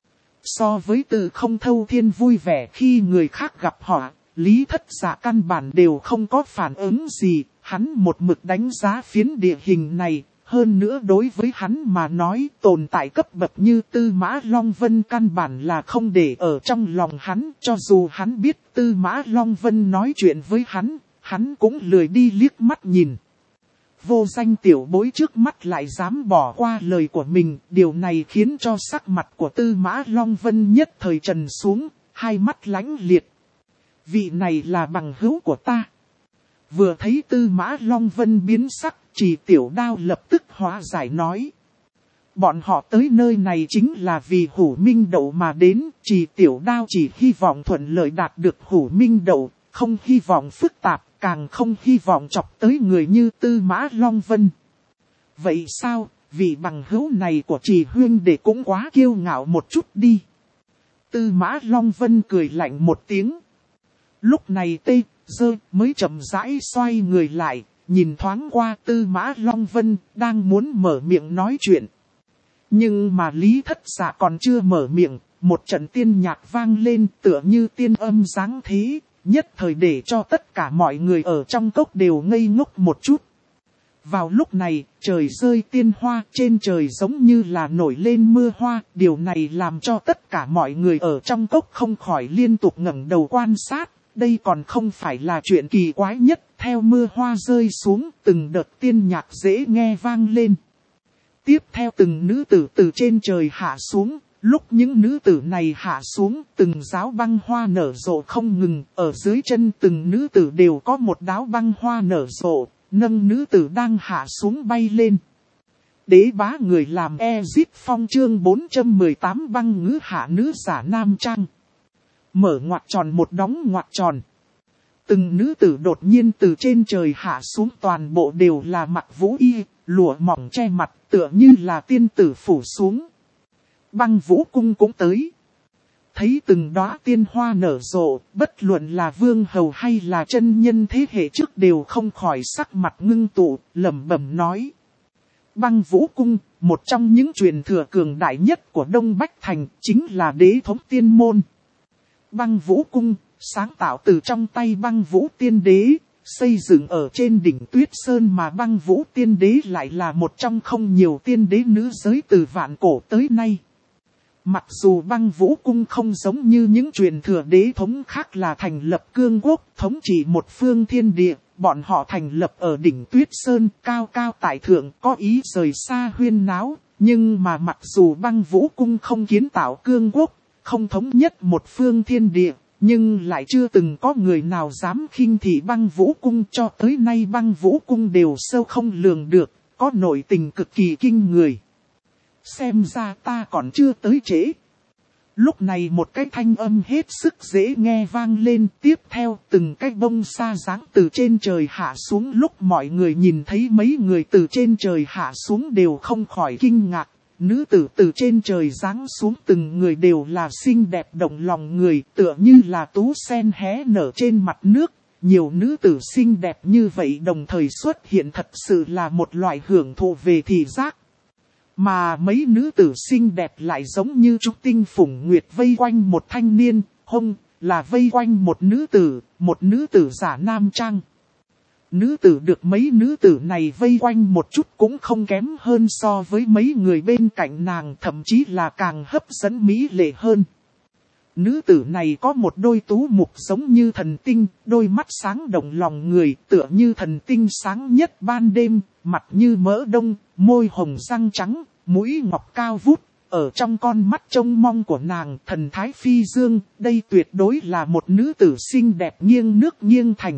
So với Tư Không Thâu Thiên vui vẻ khi người khác gặp họ, Lý Thất Dạ căn bản đều không có phản ứng gì, hắn một mực đánh giá phiến địa hình này. Hơn nữa đối với hắn mà nói, tồn tại cấp bậc như Tư Mã Long Vân căn bản là không để ở trong lòng hắn. Cho dù hắn biết Tư Mã Long Vân nói chuyện với hắn cũng lười đi liếc mắt nhìn. Vô danh tiểu bối trước mắt lại dám bỏ qua lời của mình, điều này khiến cho sắc mặt của Tư Mã Long Vân nhất thời trần xuống, hai mắt lánh liệt. Vị này là bằng hữu của ta. Vừa thấy Tư Mã Long Vân biến sắc, Trì Tiểu Đao lập tức hóa giải nói: bọn họ tới nơi này chính là vì Hủ Minh Đậu mà đến. Trì Tiểu Đao chỉ hy vọng thuận lợi đạt được Hủ Minh Đậu, không hy vọng phức tạp, càng không hy vọng chọc tới người như Tư Mã Long Vân. Vậy sao, vị bằng hữu này của Trì huynh đệ cũng quá kiêu ngạo một chút đi. Tư Mã Long Vân cười lạnh một tiếng. Lúc này Tê Dơ mới chậm rãi xoay người lại, nhìn thoáng qua Tư Mã Long Vân, đang muốn mở miệng nói chuyện. Nhưng mà Lý Thất Dạ còn chưa mở miệng, một trận tiên nhạc vang lên tựa như tiên âm dáng thế, nhất thời để cho tất cả mọi người ở trong cốc đều ngây ngốc một chút. Vào lúc này, trời rơi tiên hoa, trên trời giống như là nổi lên mưa hoa, điều này làm cho tất cả mọi người ở trong cốc không khỏi liên tục ngẩng đầu quan sát. Đây còn không phải là chuyện kỳ quái nhất, theo mưa hoa rơi xuống, từng đợt tiên nhạc dễ nghe vang lên. Tiếp theo từng nữ tử từ trên trời hạ xuống, lúc những nữ tử này hạ xuống, từng giáo băng hoa nở rộ không ngừng, ở dưới chân từng nữ tử đều có một đáo băng hoa nở rộ, nâng nữ tử đang hạ xuống bay lên. Đế bá người làm Ezip Phong chương 418 băng ngữ hạ nữ giả nam trang. Mở ngoặc tròn một đóng ngoặc tròn. Từng nữ tử đột nhiên từ trên trời hạ xuống, toàn bộ đều là mặc vũ y, lụa mỏng che mặt, tựa như là tiên tử phủ xuống. Băng vũ cung cũng tới. Thấy từng đóa tiên hoa nở rộ, bất luận là vương hầu hay là chân nhân thế hệ trước đều không khỏi sắc mặt ngưng tụ, lẩm bẩm nói. Băng vũ cung, một trong những truyền thừa cường đại nhất của Đông Bách Thành, chính là đế thống tiên môn. Băng vũ cung, sáng tạo từ trong tay băng vũ tiên đế, xây dựng ở trên đỉnh Tuyết Sơn, mà băng vũ tiên đế lại là một trong không nhiều tiên đế nữ giới từ vạn cổ tới nay. Mặc dù băng vũ cung không giống như những truyền thừa đế thống khác là thành lập cương quốc, thống trị một phương thiên địa, bọn họ thành lập ở đỉnh Tuyết Sơn, cao cao tại thượng, có ý rời xa huyên náo, nhưng mà mặc dù băng vũ cung không kiến tạo cương quốc, không thống nhất một phương thiên địa, nhưng lại chưa từng có người nào dám khinh thị băng vũ cung. Cho tới nay băng vũ cung đều sâu không lường được, có nội tình cực kỳ kinh người. Xem ra ta còn chưa tới trễ. Lúc này một cái thanh âm hết sức dễ nghe vang lên, tiếp theo từng cái bông sa giáng từ trên trời hạ xuống. Lúc mọi người nhìn thấy mấy người từ trên trời hạ xuống đều không khỏi kinh ngạc. Nữ tử từ trên trời giáng xuống từng người đều là xinh đẹp động lòng người, tựa như là tú sen hé nở trên mặt nước. Nhiều nữ tử xinh đẹp như vậy đồng thời xuất hiện thật sự là một loại hưởng thụ về thị giác. Mà mấy nữ tử xinh đẹp lại giống như trúc tinh phủng nguyệt vây quanh một thanh niên, hông là vây quanh một nữ tử giả nam trang. Nữ tử được mấy nữ tử này vây quanh một chút cũng không kém hơn so với mấy người bên cạnh nàng, thậm chí là càng hấp dẫn mỹ lệ hơn. Nữ tử này có một đôi tú mục giống như thần tinh, đôi mắt sáng động lòng người, tựa như thần tinh sáng nhất ban đêm, mặt như mỡ đông, môi hồng răng trắng, mũi ngọc cao vút. Ở trong con mắt trông mong của nàng, thần thái phi dương, đây tuyệt đối là một nữ tử xinh đẹp nghiêng nước nghiêng thành.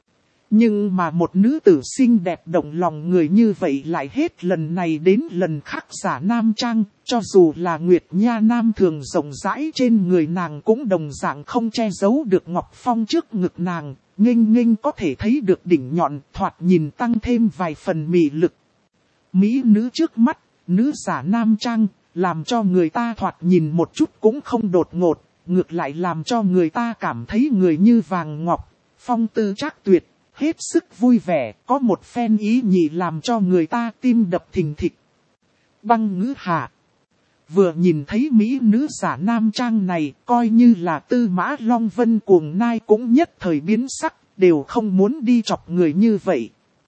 Nhưng mà một nữ tử xinh đẹp động lòng người như vậy lại hết lần này đến lần khác giả nam trang, cho dù là Nguyệt Nha Nam thường rộng rãi trên người nàng cũng đồng dạng không che giấu được ngọc phong trước ngực nàng, nghênh có thể thấy được đỉnh nhọn, thoạt nhìn tăng thêm vài phần mị lực. Mỹ nữ trước mắt, nữ giả nam trang, làm cho người ta thoạt nhìn một chút cũng không đột ngột, ngược lại làm cho người ta cảm thấy người như vàng ngọc, phong tư trác tuyệt. Hết sức vui vẻ, có một phen ý nhị làm cho người ta tim đập thình thịch. Băng ngữ hạ. Vừa nhìn thấy mỹ nữ giả nam trang này, coi như là Tư Mã Long Vân cuồng nai cũng nhất thời biến sắc, đều không muốn đi chọc người như vậy.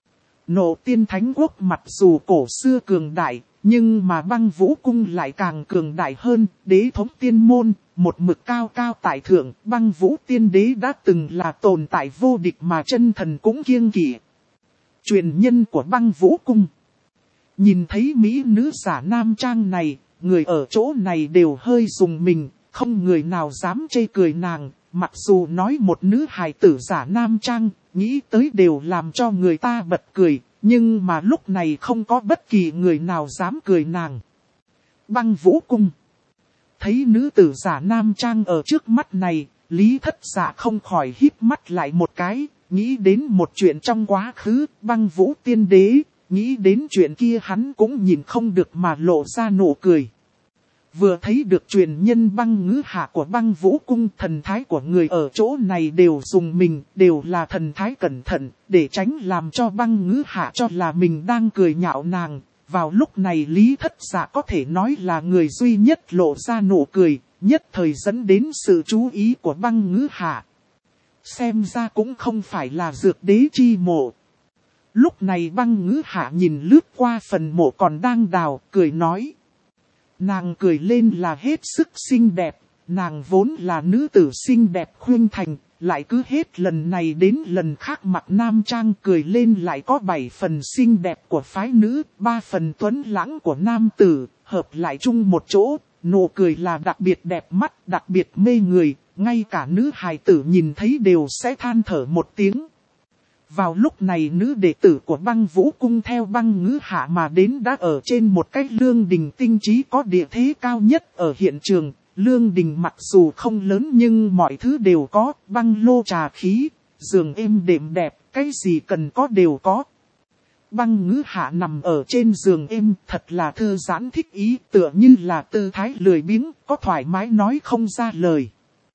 Nộ Tiên Thánh Quốc mặc dù cổ xưa cường đại, nhưng mà băng vũ cung lại càng cường đại hơn, đế thống tiên môn. Một mực cao cao tại thượng, băng vũ tiên đế đã từng là tồn tại vô địch mà chân thần cũng kiêng kỵ. Truyền nhân của băng vũ cung. Nhìn thấy mỹ nữ giả nam trang này, người ở chỗ này đều hơi rùng mình, không người nào dám chê cười nàng. Mặc dù nói một nữ hài tử giả nam trang, nghĩ tới đều làm cho người ta bật cười, nhưng mà lúc này không có bất kỳ người nào dám cười nàng. Băng vũ cung. Thấy nữ tử giả nam trang ở trước mắt này, Lý Thất Dạ không khỏi híp mắt lại một cái, nghĩ đến một chuyện trong quá khứ, băng vũ tiên đế, nghĩ đến chuyện kia hắn cũng nhìn không được mà lộ ra nụ cười. Vừa thấy được truyền nhân băng ngữ hạ của băng vũ cung, thần thái của người ở chỗ này đều dùng mình, đều là thần thái cẩn thận, để tránh làm cho băng ngữ hạ cho là mình đang cười nhạo nàng. Vào lúc này Lý Thất Dạ có thể nói là người duy nhất lộ ra nụ cười, nhất thời dẫn đến sự chú ý của băng ngữ hạ. Xem ra cũng không phải là dược đế chi mộ. Lúc này Băng Ngữ Hạ nhìn lướt qua phần mộ còn đang đào, cười nói. Nàng cười lên là hết sức xinh đẹp, nàng vốn là nữ tử xinh đẹp khuynh thành, lại cứ hết lần này đến lần khác mặc nam trang cười lên lại có 7 phần xinh đẹp của phái nữ, 3 phần tuấn lãng của nam tử, hợp lại chung một chỗ, nụ cười là đặc biệt đẹp mắt, đặc biệt mê người, ngay cả nữ hài tử nhìn thấy đều sẽ than thở một tiếng. Vào lúc này nữ đệ tử của Băng Vũ Cung theo Băng Ngữ Hạ mà đến đã ở trên một cái lương đình tinh trí có địa thế cao nhất ở hiện trường. Lương đình mặc dù không lớn nhưng mọi thứ đều có, băng lô trà khí, giường êm đệm đẹp, cái gì cần có đều có. Băng Ngữ Hạ nằm ở trên giường êm thật là thư giãn thích ý, tựa như là tư thái lười biếng, có thoải mái nói không ra lời.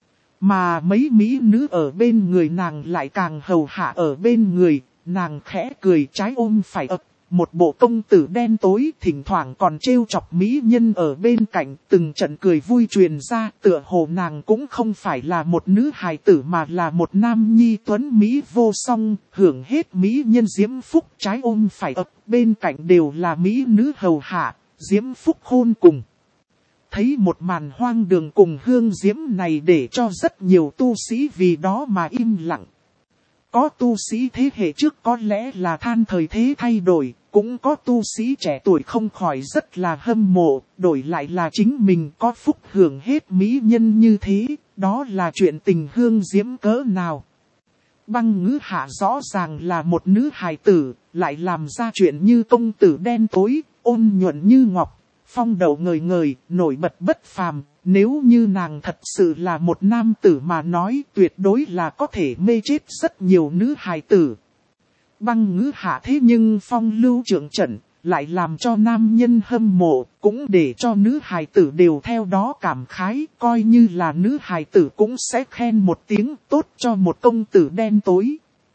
Mà mấy mỹ nữ ở bên người nàng lại càng hầu hạ ở bên người, nàng khẽ cười trái ôm phải ấp, một bộ công tử đen tối thỉnh thoảng còn trêu chọc mỹ nhân ở bên cạnh, từng trận cười vui truyền ra, tựa hồ nàng cũng không phải là một nữ hài tử mà là một nam nhi tuấn mỹ vô song, hưởng hết mỹ nhân diễm phúc trái ôm phải ấp, bên cạnh đều là mỹ nữ hầu hạ, diễm phúc khôn cùng. Thấy một màn hoang đường cùng hương diễm này để cho rất nhiều tu sĩ vì đó mà im lặng. Có tu sĩ thế hệ trước có lẽ là than thời thế thay đổi, cũng có tu sĩ trẻ tuổi không khỏi rất là hâm mộ, đổi lại là chính mình có phúc hưởng hết mỹ nhân như thế, đó là chuyện tình hương diễm cỡ nào. Băng Ngữ Hạ rõ ràng là một nữ hài tử, lại làm ra chuyện như công tử đen tối, ôn nhuận như ngọc. Phong độ ngời ngời, nổi bật bất phàm, nếu như nàng thật sự là một nam tử mà nói tuyệt đối là có thể mê chết rất nhiều nữ hài tử. Băng Ngữ Hạ thế nhưng phong lưu trưởng trận, lại làm cho nam nhân hâm mộ, cũng để cho nữ hài tử đều theo đó cảm khái, coi như là nữ hài tử cũng sẽ khen một tiếng tốt cho một công tử đen tối.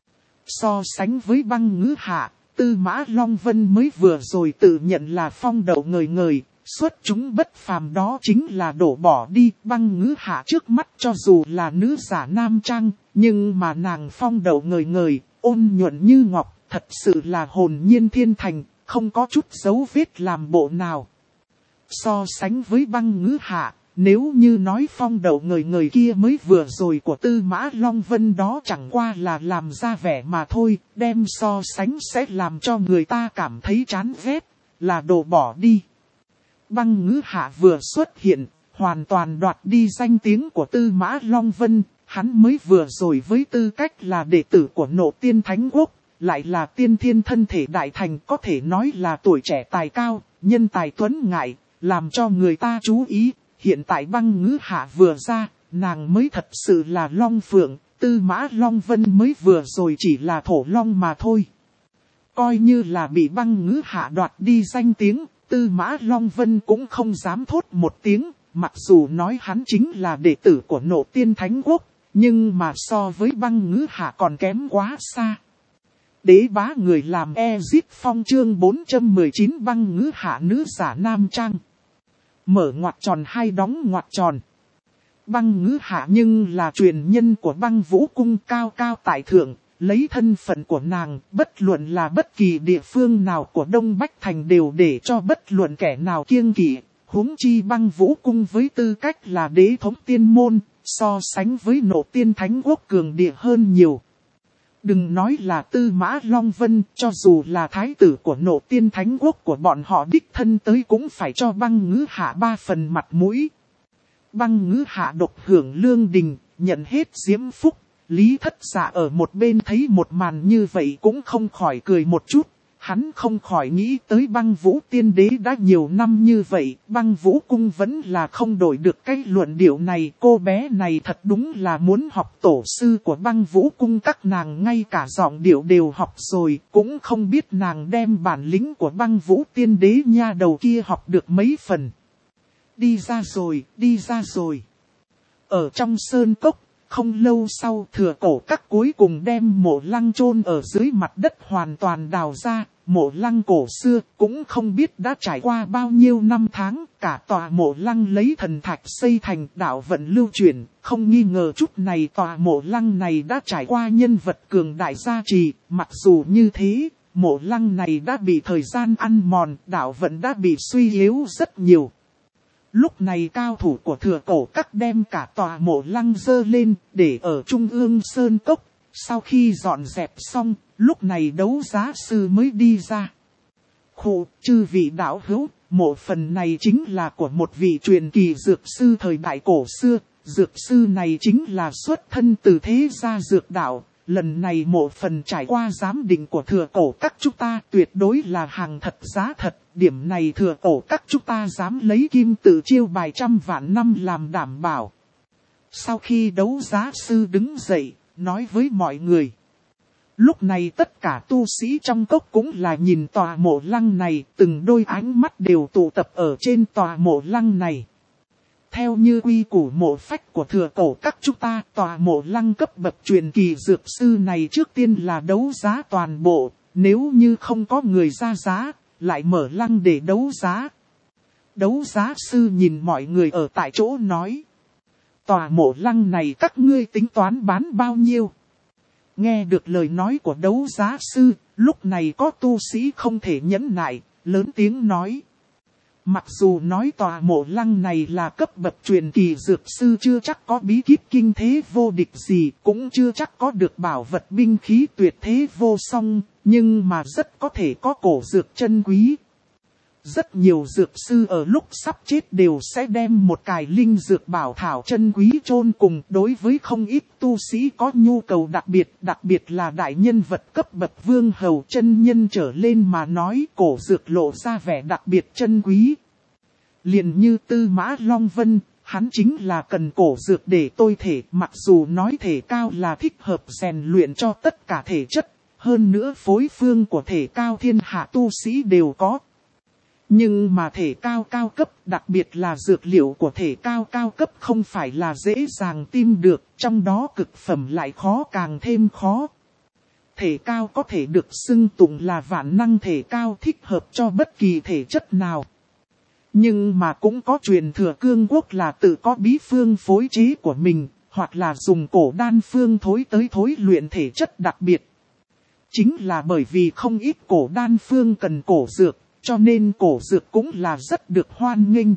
So sánh với Băng Ngữ Hạ, Tư Mã Long Vân mới vừa rồi tự nhận là phong độ ngời ngời, xuất chúng bất phàm đó chính là đổ bỏ đi. Băng Ngữ Hạ trước mắt cho dù là nữ giả nam trang, nhưng mà nàng phong độ ngời ngời, ôn nhuận như ngọc, thật sự là hồn nhiên thiên thành, không có chút dấu vết làm bộ nào. So sánh với Băng Ngữ Hạ, nếu như nói phong độ ngời ngời kia mới vừa rồi của Tư Mã Long Vân đó chẳng qua là làm ra vẻ mà thôi, đem so sánh sẽ làm cho người ta cảm thấy chán ghét, là đổ bỏ đi. Băng Ngữ Hạ vừa xuất hiện, hoàn toàn đoạt đi danh tiếng của Tư Mã Long Vân, hắn mới vừa rồi với tư cách là đệ tử của Nộ Tiên Thánh Quốc, lại là tiên thiên thân thể đại thành, có thể nói là tuổi trẻ tài cao, nhân tài tuấn ngại, làm cho người ta chú ý. Hiện tại Băng Ngữ Hạ vừa ra, nàng mới thật sự là Long Phượng, Tư Mã Long Vân mới vừa rồi chỉ là Thổ Long mà thôi. Coi như là bị Băng Ngữ Hạ đoạt đi danh tiếng, Tư Mã Long Vân cũng không dám thốt một tiếng, mặc dù nói hắn chính là đệ tử của Nộ Tiên Thánh Quốc, nhưng mà so với Băng Ngữ Hạ còn kém quá xa. Đế bá người làm Ezip Phong chương 419 Băng Ngữ Hạ nữ giả nam trang. Mở ngoặc tròn hay đóng ngoặc tròn. Băng Ngữ Hạ nhưng là truyền nhân của Băng Vũ Cung cao cao tại thượng, lấy thân phận của nàng, bất luận là bất kỳ địa phương nào của Đông Bách Thành đều để cho bất luận kẻ nào kiêng kỵ, huống chi Băng Vũ Cung với tư cách là đế thống tiên môn, so sánh với Nộ Tiên Thánh Quốc cường địa hơn nhiều. Đừng nói là Tư Mã Long Vân, cho dù là thái tử của Nộ Tiên Thánh Quốc của bọn họ đích thân tới cũng phải cho Băng Ngữ Hạ 3 phần mặt mũi. Băng Ngữ Hạ độc hưởng lương đình, nhận hết diễm phúc, Lý Thất Dạ ở một bên thấy một màn như vậy cũng không khỏi cười một chút. Hắn không khỏi nghĩ tới Băng Vũ Tiên Đế đã nhiều năm như vậy, Băng Vũ Cung vẫn là không đổi được cái luận điệu này. Cô bé này thật đúng là muốn học tổ sư của Băng Vũ Cung, các nàng ngay cả giọng điệu đều học rồi, cũng không biết nàng đem bản lĩnh của Băng Vũ Tiên Đế nha đầu kia học được mấy phần. Đi ra rồi, đi ra rồi. Ở trong sơn cốc, không lâu sau Thừa Cổ Các cuối cùng đem mộ lăng chôn ở dưới mặt đất hoàn toàn đào ra. Mộ lăng cổ xưa cũng không biết đã trải qua bao nhiêu năm tháng, cả tòa mộ lăng lấy thần thạch xây thành, đạo vận lưu chuyển, không nghi ngờ chút này tòa mộ lăng này đã trải qua nhân vật cường đại gia trì. Mặc dù như thế, mộ lăng này đã bị thời gian ăn mòn, đạo vận đã bị suy yếu rất nhiều. Lúc này cao thủ của Thừa Cổ Các đem cả tòa mộ lăng dơ lên, để ở trung ương sơn cốc. Sau khi dọn dẹp xong, lúc này đấu giá sư mới đi ra. Khụ, chư vị đạo hữu, mộ phần này chính là của một vị truyền kỳ dược sư thời đại cổ xưa. Dược sư này chính là xuất thân từ thế gia dược đạo. Lần này mộ phần trải qua giám định của Thừa Cổ Các chúng ta tuyệt đối là hàng thật giá thật. Điểm này Thừa Cổ Các chúng ta dám lấy kim tự chiêu bài 100 vạn năm làm đảm bảo. Sau khi đấu giá sư đứng dậy, nói với mọi người. Lúc này tất cả tu sĩ trong cốc cũng là nhìn tòa mộ lăng này, từng đôi ánh mắt đều tụ tập ở trên tòa mộ lăng này. Theo như quy củ mộ phách của Thừa Cổ Các chúng ta, tòa mộ lăng cấp bậc truyền kỳ dược sư này trước tiên là đấu giá toàn bộ, nếu như không có người ra giá, lại mở lăng để đấu giá. Đấu giá sư nhìn mọi người ở tại chỗ nói. Tòa mộ lăng này các ngươi tính toán bán bao nhiêu? Nghe được lời nói của đấu giá sư, lúc này có tu sĩ không thể nhẫn nại, lớn tiếng nói. Mặc dù nói tòa mộ lăng này là cấp bậc truyền kỳ dược sư chưa chắc có bí kíp kinh thế vô địch gì, cũng chưa chắc có được bảo vật binh khí tuyệt thế vô song, nhưng mà rất có thể có cổ dược chân quý. Rất nhiều dược sư ở lúc sắp chết đều sẽ đem một cài linh dược bảo thảo chân quý chôn cùng. Đối với không ít tu sĩ có nhu cầu đặc biệt là đại nhân vật cấp bậc vương hầu chân nhân trở lên mà nói, cổ dược lộ ra vẻ đặc biệt chân quý. Liền như Tư Mã Long Vân, hắn chính là cần cổ dược để tôi thể, mặc dù nói thể cao là thích hợp rèn luyện cho tất cả thể chất, hơn nữa phối phương của thể cao thiên hạ tu sĩ đều có. Nhưng mà thể cao cao cấp, đặc biệt là dược liệu của thể cao cao cấp không phải là dễ dàng tìm được, trong đó cực phẩm lại khó càng thêm khó. Thể cao có thể được xưng tụng là vạn năng thể cao thích hợp cho bất kỳ thể chất nào. Nhưng mà cũng có truyền thừa cương quốc là tự có bí phương phối chế của mình, hoặc là dùng cổ đan phương thối luyện thể chất đặc biệt. Chính là bởi vì không ít cổ đan phương cần cổ dược, cho nên cổ dược cũng là rất được hoan nghênh.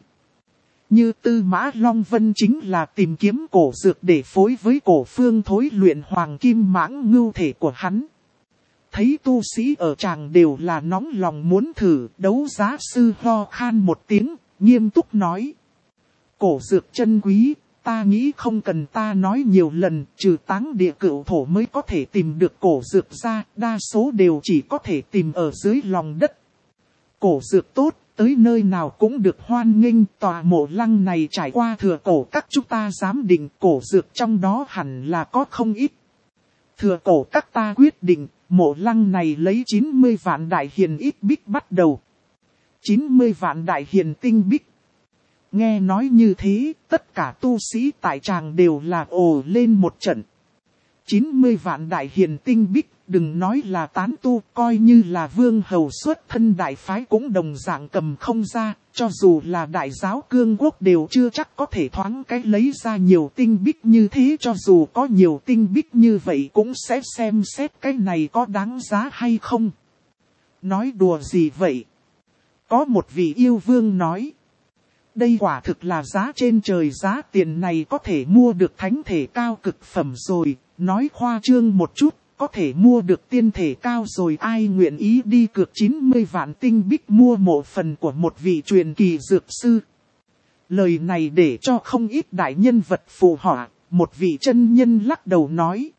Như Tư Mã Long Vân chính là tìm kiếm cổ dược để phối với cổ phương thối luyện hoàng kim mãng ngưu thể của hắn. Thấy tu sĩ ở tràng đều là nóng lòng muốn thử, đấu giá sư ho khan một tiếng, nghiêm túc nói. Cổ dược chân quý, ta nghĩ không cần ta nói nhiều lần, trừ Táng Địa Cửu Thổ mới có thể tìm được cổ dược ra, đa số đều chỉ có thể tìm ở dưới lòng đất. Cổ dược tốt, tới nơi nào cũng được hoan nghênh, tòa mộ lăng này trải qua Thừa Cổ Các chúng ta giám định cổ dược trong đó hẳn là có không ít. Thừa Cổ Các ta quyết định, mộ lăng này lấy 90 vạn đại hiền ít bích bắt đầu. 90 vạn đại hiền tinh bích. Nghe nói như thế, tất cả tu sĩ tại tràng đều là ồ lên một trận. 90 vạn đại hiền tinh bích, đừng nói là tán tu, coi như là vương hầu xuất thân đại phái cũng đồng dạng cầm không ra, cho dù là đại giáo cương quốc đều chưa chắc có thể thoáng cái lấy ra nhiều tinh bích như thế, cho dù có nhiều tinh bích như vậy cũng sẽ xem xét cái này có đáng giá hay không. Nói đùa gì vậy? Có một vị yêu vương nói. Đây quả thực là giá trên trời, giá tiền này có thể mua được thánh thể cao cực phẩm rồi, nói khoa trương một chút, có thể mua được tiên thể cao rồi, ai nguyện ý đi cược 90 vạn tinh bích mua mộ phần của một vị truyền kỳ dược sư. Lời này để cho không ít đại nhân vật phù họa, một vị chân nhân lắc đầu nói.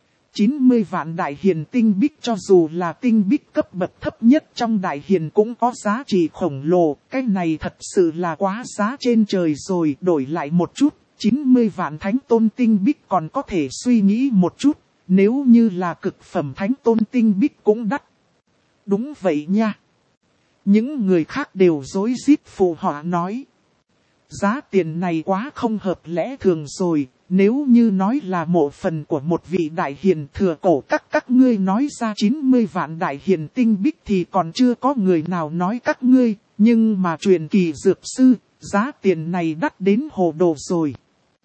90 vạn đại hiền tinh bích cho dù là tinh bích cấp bậc thấp nhất trong đại hiền cũng có giá trị khổng lồ, cái này thật sự là quá giá trên trời rồi, đổi lại một chút, 90 vạn thánh tôn tinh bích còn có thể suy nghĩ một chút, nếu như là cực phẩm thánh tôn tinh bích cũng đắt. Đúng vậy nha. Những người khác đều rối rít phụ họa nói. Giá tiền này quá không hợp lẽ thường rồi. Nếu như nói là mộ phần của một vị đại hiền Thừa Cổ các ngươi nói ra 90 vạn đại hiền tinh bích thì còn chưa có người nào nói các ngươi, nhưng mà truyền kỳ dược sư, giá tiền này đắt đến hồ đồ rồi.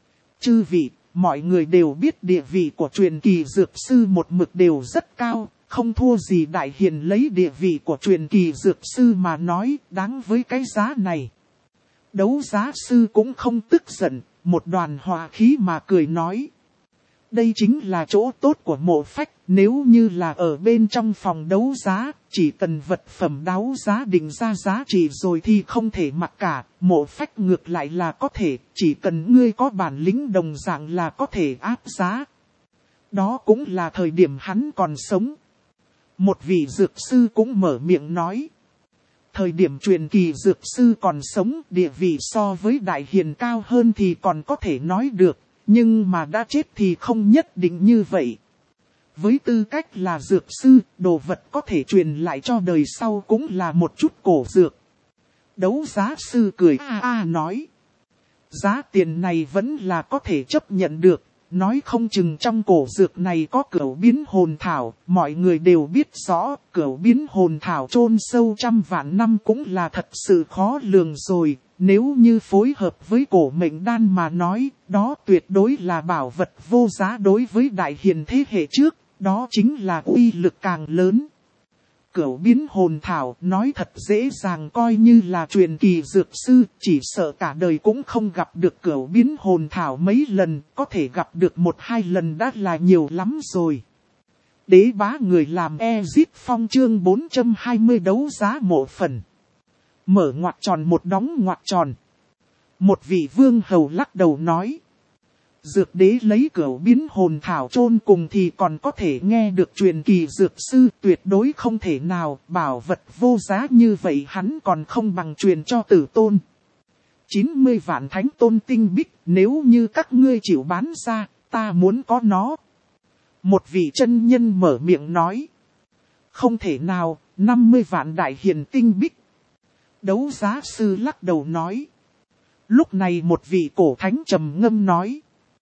Chư vị, mọi người đều biết địa vị của truyền kỳ dược sư một mực đều rất cao, không thua gì đại hiền lấy địa vị của truyền kỳ dược sư mà nói đáng với cái giá này. Đấu giá sư cũng không tức giận, một đoàn hòa khí mà cười nói. Đây chính là chỗ tốt của Mộ Phách, nếu như là ở bên trong phòng đấu giá, chỉ cần vật phẩm đấu giá định ra giá trị rồi thì không thể mặc cả, Mộ Phách ngược lại là có thể, chỉ cần ngươi có bản lĩnh đồng dạng là có thể áp giá. Đó cũng là thời điểm hắn còn sống. Một vị dược sư cũng mở miệng nói. Thời điểm truyền kỳ dược sư còn sống, địa vị so với đại hiền cao hơn thì còn có thể nói được. Nhưng mà đã chết thì không nhất định như vậy. Với tư cách là dược sư, đồ vật có thể truyền lại cho đời sau cũng là một chút cổ dược. Đấu giá sư cười nói. Giá tiền này vẫn là có thể chấp nhận được. Nói không chừng trong cổ dược này có cửu biến hồn thảo. Mọi người đều biết rõ cửu biến hồn thảo chôn sâu trăm vạn năm cũng là thật sự khó lường rồi. Nếu như phối hợp với cổ mệnh đan mà nói, đó tuyệt đối là bảo vật vô giá đối với đại hiền thế hệ trước, đó chính là uy lực càng lớn. Cửu biến hồn thảo nói thật dễ dàng coi như là truyền kỳ dược sư, chỉ sợ cả đời cũng không gặp được cửu biến hồn thảo mấy lần, có thể gặp được 1-2 lần đã là nhiều lắm rồi. Đế bá người làm Exit Phong chương 420 đấu giá mộ phần. Mở ngoặc tròn một đóng ngoặc tròn. Một vị vương hầu lắc đầu nói. Dược đế lấy cửu biến hồn thảo chôn cùng thì còn có thể nghe được truyền kỳ dược sư, tuyệt đối không thể nào, bảo vật vô giá như vậy hắn còn không bằng truyền cho tử tôn. 90 vạn thánh tôn tinh bích, nếu như các ngươi chịu bán ra, ta muốn có nó. Một vị chân nhân mở miệng nói. Không thể nào, 50 vạn đại hiền tinh bích. Đấu giá sư lắc đầu nói. Lúc này một vị cổ thánh trầm ngâm nói.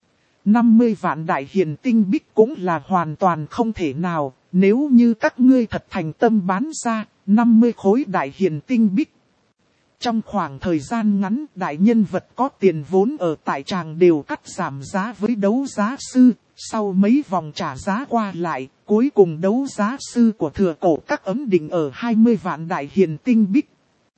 50 vạn đại hiền tinh bích cũng là hoàn toàn không thể nào. Nếu như các ngươi thật thành tâm bán ra, 50 khối đại hiền tinh bích. Trong khoảng thời gian ngắn, đại nhân vật có tiền vốn ở tại tràng đều cắt giảm giá với đấu giá sư. Sau mấy vòng trả giá qua lại, cuối cùng đấu giá sư của thừa cổ các ấm định ở 20 vạn đại hiền tinh bích.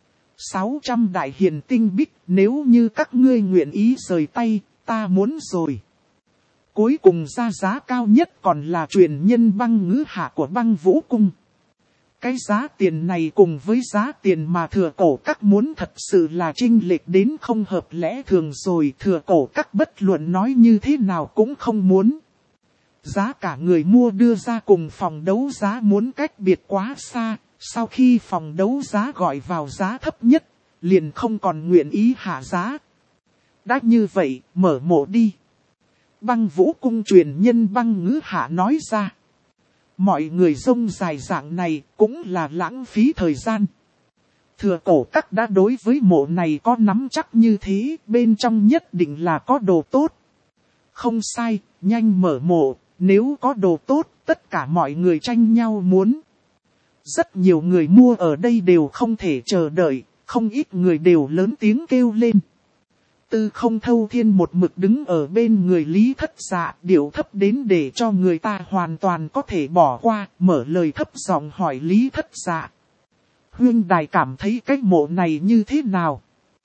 600 đại hiền tinh bích, nếu như các ngươi nguyện ý rời tay, ta muốn rồi. Cuối cùng ra giá cao nhất còn là truyền nhân Băng Ngữ Hạ của Băng Vũ Cung. Cái giá tiền này cùng với giá tiền mà thừa cổ các muốn thật sự là chênh lệch đến không hợp lẽ thường rồi. Thừa cổ các bất luận nói như thế nào cũng không muốn. Giá cả người mua đưa ra cùng phòng đấu giá muốn cách biệt quá xa. Sau khi phòng đấu giá gọi vào giá thấp nhất, liền không còn nguyện ý hạ giá. Đã như vậy, mở mộ đi. Băng Vũ Cung truyền nhân Băng Ngữ Hạ nói ra. Mọi người rông dài dạng này cũng là lãng phí thời gian. Thừa cổ các đã đối với mộ này có nắm chắc như thế, bên trong nhất định là có đồ tốt. Không sai, nhanh mở mộ, nếu có đồ tốt, tất cả mọi người tranh nhau muốn. Rất nhiều người mua ở đây đều không thể chờ đợi, không ít người đều lớn tiếng kêu lên. Tư Không Thâu Thiên một mực đứng ở bên người Lý Thất Dạ, điệu thấp đến để cho người ta hoàn toàn có thể bỏ qua, mở lời thấp giọng hỏi Lý Thất Dạ. Huynh đài cảm thấy cái mộ này như thế nào?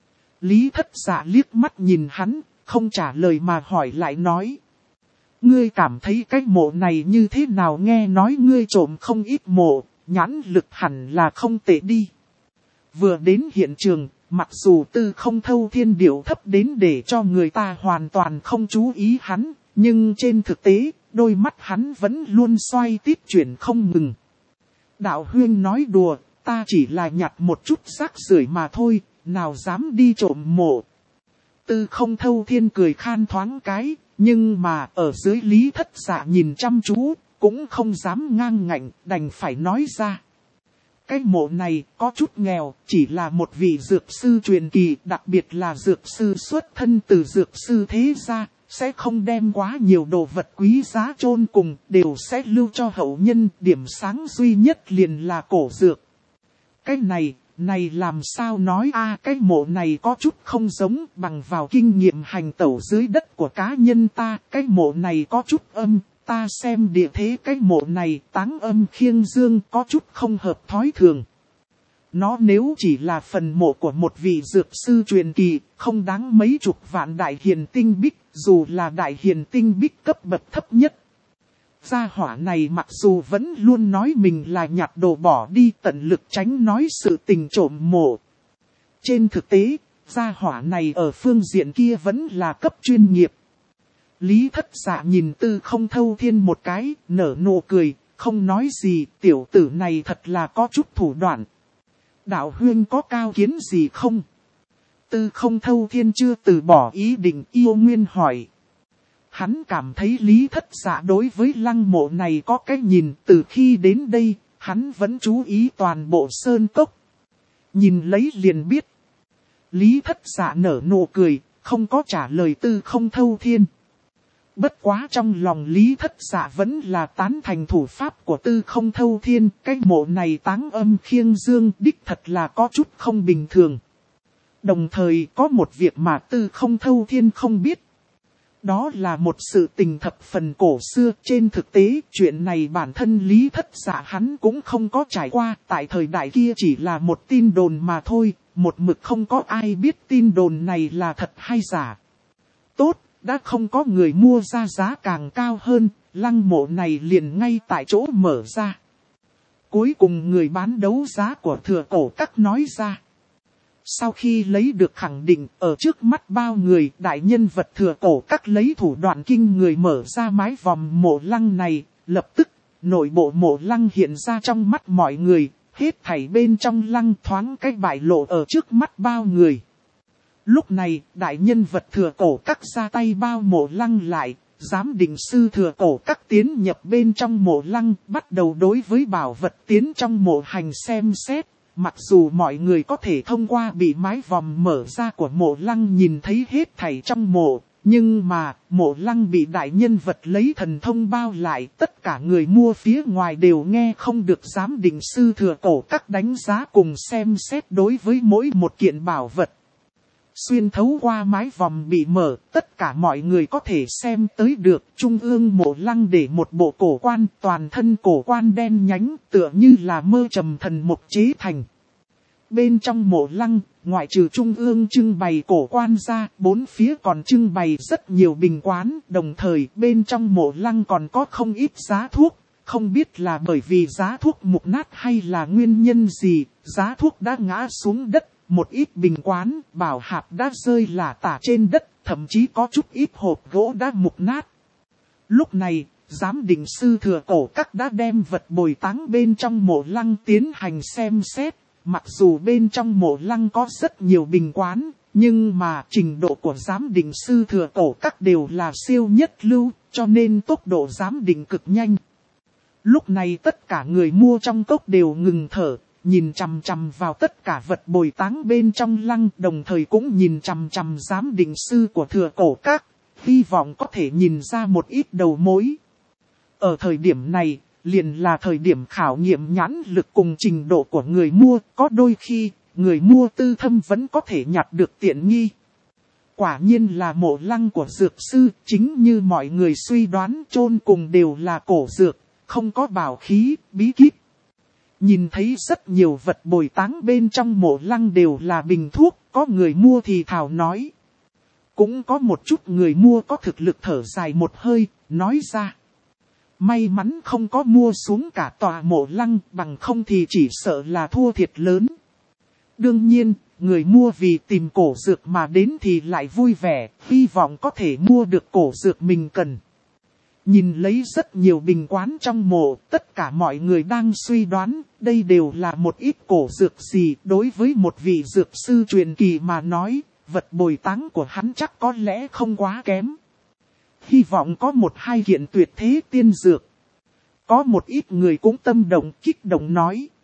Lý Thất Dạ liếc mắt nhìn hắn, không trả lời mà hỏi lại nói. Ngươi cảm thấy cái mộ này như thế nào? Nghe nói ngươi trộm không ít mộ, nhãn lực hẳn là không tệ đi. Vừa đến hiện trường, mặc dù Tư Không Thâu Thiên điệu thấp đến để cho người ta hoàn toàn không chú ý hắn, nhưng trên thực tế, đôi mắt hắn vẫn luôn xoay tít chuyển không ngừng. Đạo huynh nói đùa, ta chỉ là nhặt một chút rác rưởi mà thôi, nào dám đi trộm mộ. Tư Không Thâu Thiên cười khan thoáng cái, nhưng mà ở dưới Lý Thất Dạ nhìn chăm chú, cũng không dám ngang ngạnh, đành phải nói ra. Cái mộ này có chút nghèo, chỉ là một vị dược sư truyền kỳ, đặc biệt là dược sư xuất thân từ dược sư thế gia, sẽ không đem quá nhiều đồ vật quý giá chôn cùng, đều sẽ lưu cho hậu nhân, điểm sáng duy nhất liền là cổ dược. Cái này làm sao nói cái mộ này có chút không giống, bằng vào kinh nghiệm hành tẩu dưới đất của cá nhân ta, cái mộ này có chút âm, ta xem địa thế cái mộ này Táng Âm Khiêng Dương có chút không hợp thói thường. Nó nếu chỉ là phần mộ của một vị dược sư truyền kỳ, không đáng mấy chục vạn đại hiền tinh bích, dù là đại hiền tinh bích cấp bậc thấp nhất. Gia hỏa này mặc dù vẫn luôn nói mình là nhặt đồ bỏ đi, tận lực tránh nói sự tình trộm mộ. Trên thực tế, gia hỏa này ở phương diện kia vẫn là cấp chuyên nghiệp. Lý Thất Dạ nhìn Tư Không Thâu Thiên một cái, nở nụ cười, không nói gì, tiểu tử này thật là có chút thủ đoạn. Đạo huynh có cao kiến gì không? Tư Không Thâu Thiên chưa từ bỏ ý định, yêu nguyên hỏi. Hắn cảm thấy Lý Thất Dạ đối với lăng mộ này có cái nhìn, từ khi đến đây, hắn vẫn chú ý toàn bộ sơn cốc. Nhìn lấy liền biết. Lý Thất Dạ nở nụ cười, không có trả lời Tư Không Thâu Thiên. Bất quá trong lòng Lý Thất Dạ vẫn là tán thành thủ pháp của Tư Không Thâu Thiên, cái mộ này Táng Âm Khiêng Dương đích thật là có chút không bình thường. Đồng thời có một việc mà Tư Không Thâu Thiên không biết. Đó là một sự tình thập phần cổ xưa, trên thực tế chuyện này bản thân Lý Thất Dạ hắn cũng không có trải qua, tại thời đại kia chỉ là một tin đồn mà thôi, một mực không có ai biết tin đồn này là thật hay giả. Tốt, đã không có người mua ra giá càng cao hơn, lăng mộ này liền ngay tại chỗ mở ra. Cuối cùng người bán đấu giá của Thừa Cổ Các nói ra. Sau khi lấy được khẳng định ở trước mắt bao người, đại nhân vật Thừa Cổ Các lấy thủ đoạn kinh người mở ra mái vòm mộ lăng này, lập tức nội bộ mộ lăng hiện ra trong mắt mọi người, hết thảy bên trong lăng thoáng cái bại lộ ở trước mắt bao người. Lúc này, đại nhân vật Thừa Cổ Các ra tay bao mộ lăng lại, giám định sư Thừa Cổ Các tiến nhập bên trong mộ lăng, bắt đầu đối với bảo vật tiến trong mộ hành xem xét. Mặc dù mọi người có thể thông qua bị mái vòm mở ra của mộ lăng nhìn thấy hết thảy trong mộ, nhưng mà mộ lăng bị đại nhân vật lấy thần thông bao lại, tất cả người mua phía ngoài đều nghe không được giám định sư Thừa Cổ Các đánh giá cùng xem xét đối với mỗi một kiện bảo vật. Xuyên thấu qua mái vòm bị mở, tất cả mọi người có thể xem tới được. Trung ương mộ lăng để một bộ cổ quan, toàn thân cổ quan đen nhánh, tựa như là mơ trầm thần mục chế thành. Bên trong mộ lăng, ngoại trừ trung ương trưng bày cổ quan ra, bốn phía còn trưng bày rất nhiều bình quán. Đồng thời, bên trong mộ lăng còn có không ít giá thuốc. Không biết là bởi vì giá thuốc mục nát hay là nguyên nhân gì, giá thuốc đã ngã xuống đất. Một ít bình quán, bảo hạp đã rơi lả tả trên đất, thậm chí có chút ít hộp gỗ đã mục nát. Lúc này, giám định sư Thừa Cổ Các đã đem vật bồi táng bên trong mộ lăng tiến hành xem xét. Mặc dù bên trong mộ lăng có rất nhiều bình quán, nhưng mà trình độ của giám định sư Thừa Cổ Các đều là siêu nhất lưu, cho nên tốc độ giám định cực nhanh. Lúc này tất cả người mua trong cốc đều ngừng thở. Nhìn chằm chằm vào tất cả vật bồi táng bên trong lăng, đồng thời cũng nhìn chằm chằm giám định sư của Thừa Cổ Các, hy vọng có thể nhìn ra một ít đầu mối. Ở thời điểm này, liền là thời điểm khảo nghiệm nhãn lực cùng trình độ của người mua, có đôi khi, người mua tư thâm vẫn có thể nhặt được tiện nghi. Quả nhiên là mộ lăng của dược sư, chính như mọi người suy đoán chôn cùng đều là cổ dược, không có bảo khí, bí kíp. Nhìn thấy rất nhiều vật bồi táng bên trong mộ lăng đều là bình thuốc, có người mua thì thào nói. Cũng có một chút người mua có thực lực thở dài một hơi, nói ra. May mắn không có mua xuống cả tòa mộ lăng, bằng không thì chỉ sợ là thua thiệt lớn. Đương nhiên, người mua vì tìm cổ dược mà đến thì lại vui vẻ, hy vọng có thể mua được cổ dược mình cần. Nhìn lấy rất nhiều bình quán trong mộ, tất cả mọi người đang suy đoán, đây đều là một ít cổ dược gì. Đối với một vị dược sư truyền kỳ mà nói, vật bồi táng của hắn chắc có lẽ không quá kém. Hy vọng có một hai kiện tuyệt thế tiên dược. Có một ít người cũng tâm động kích động nói.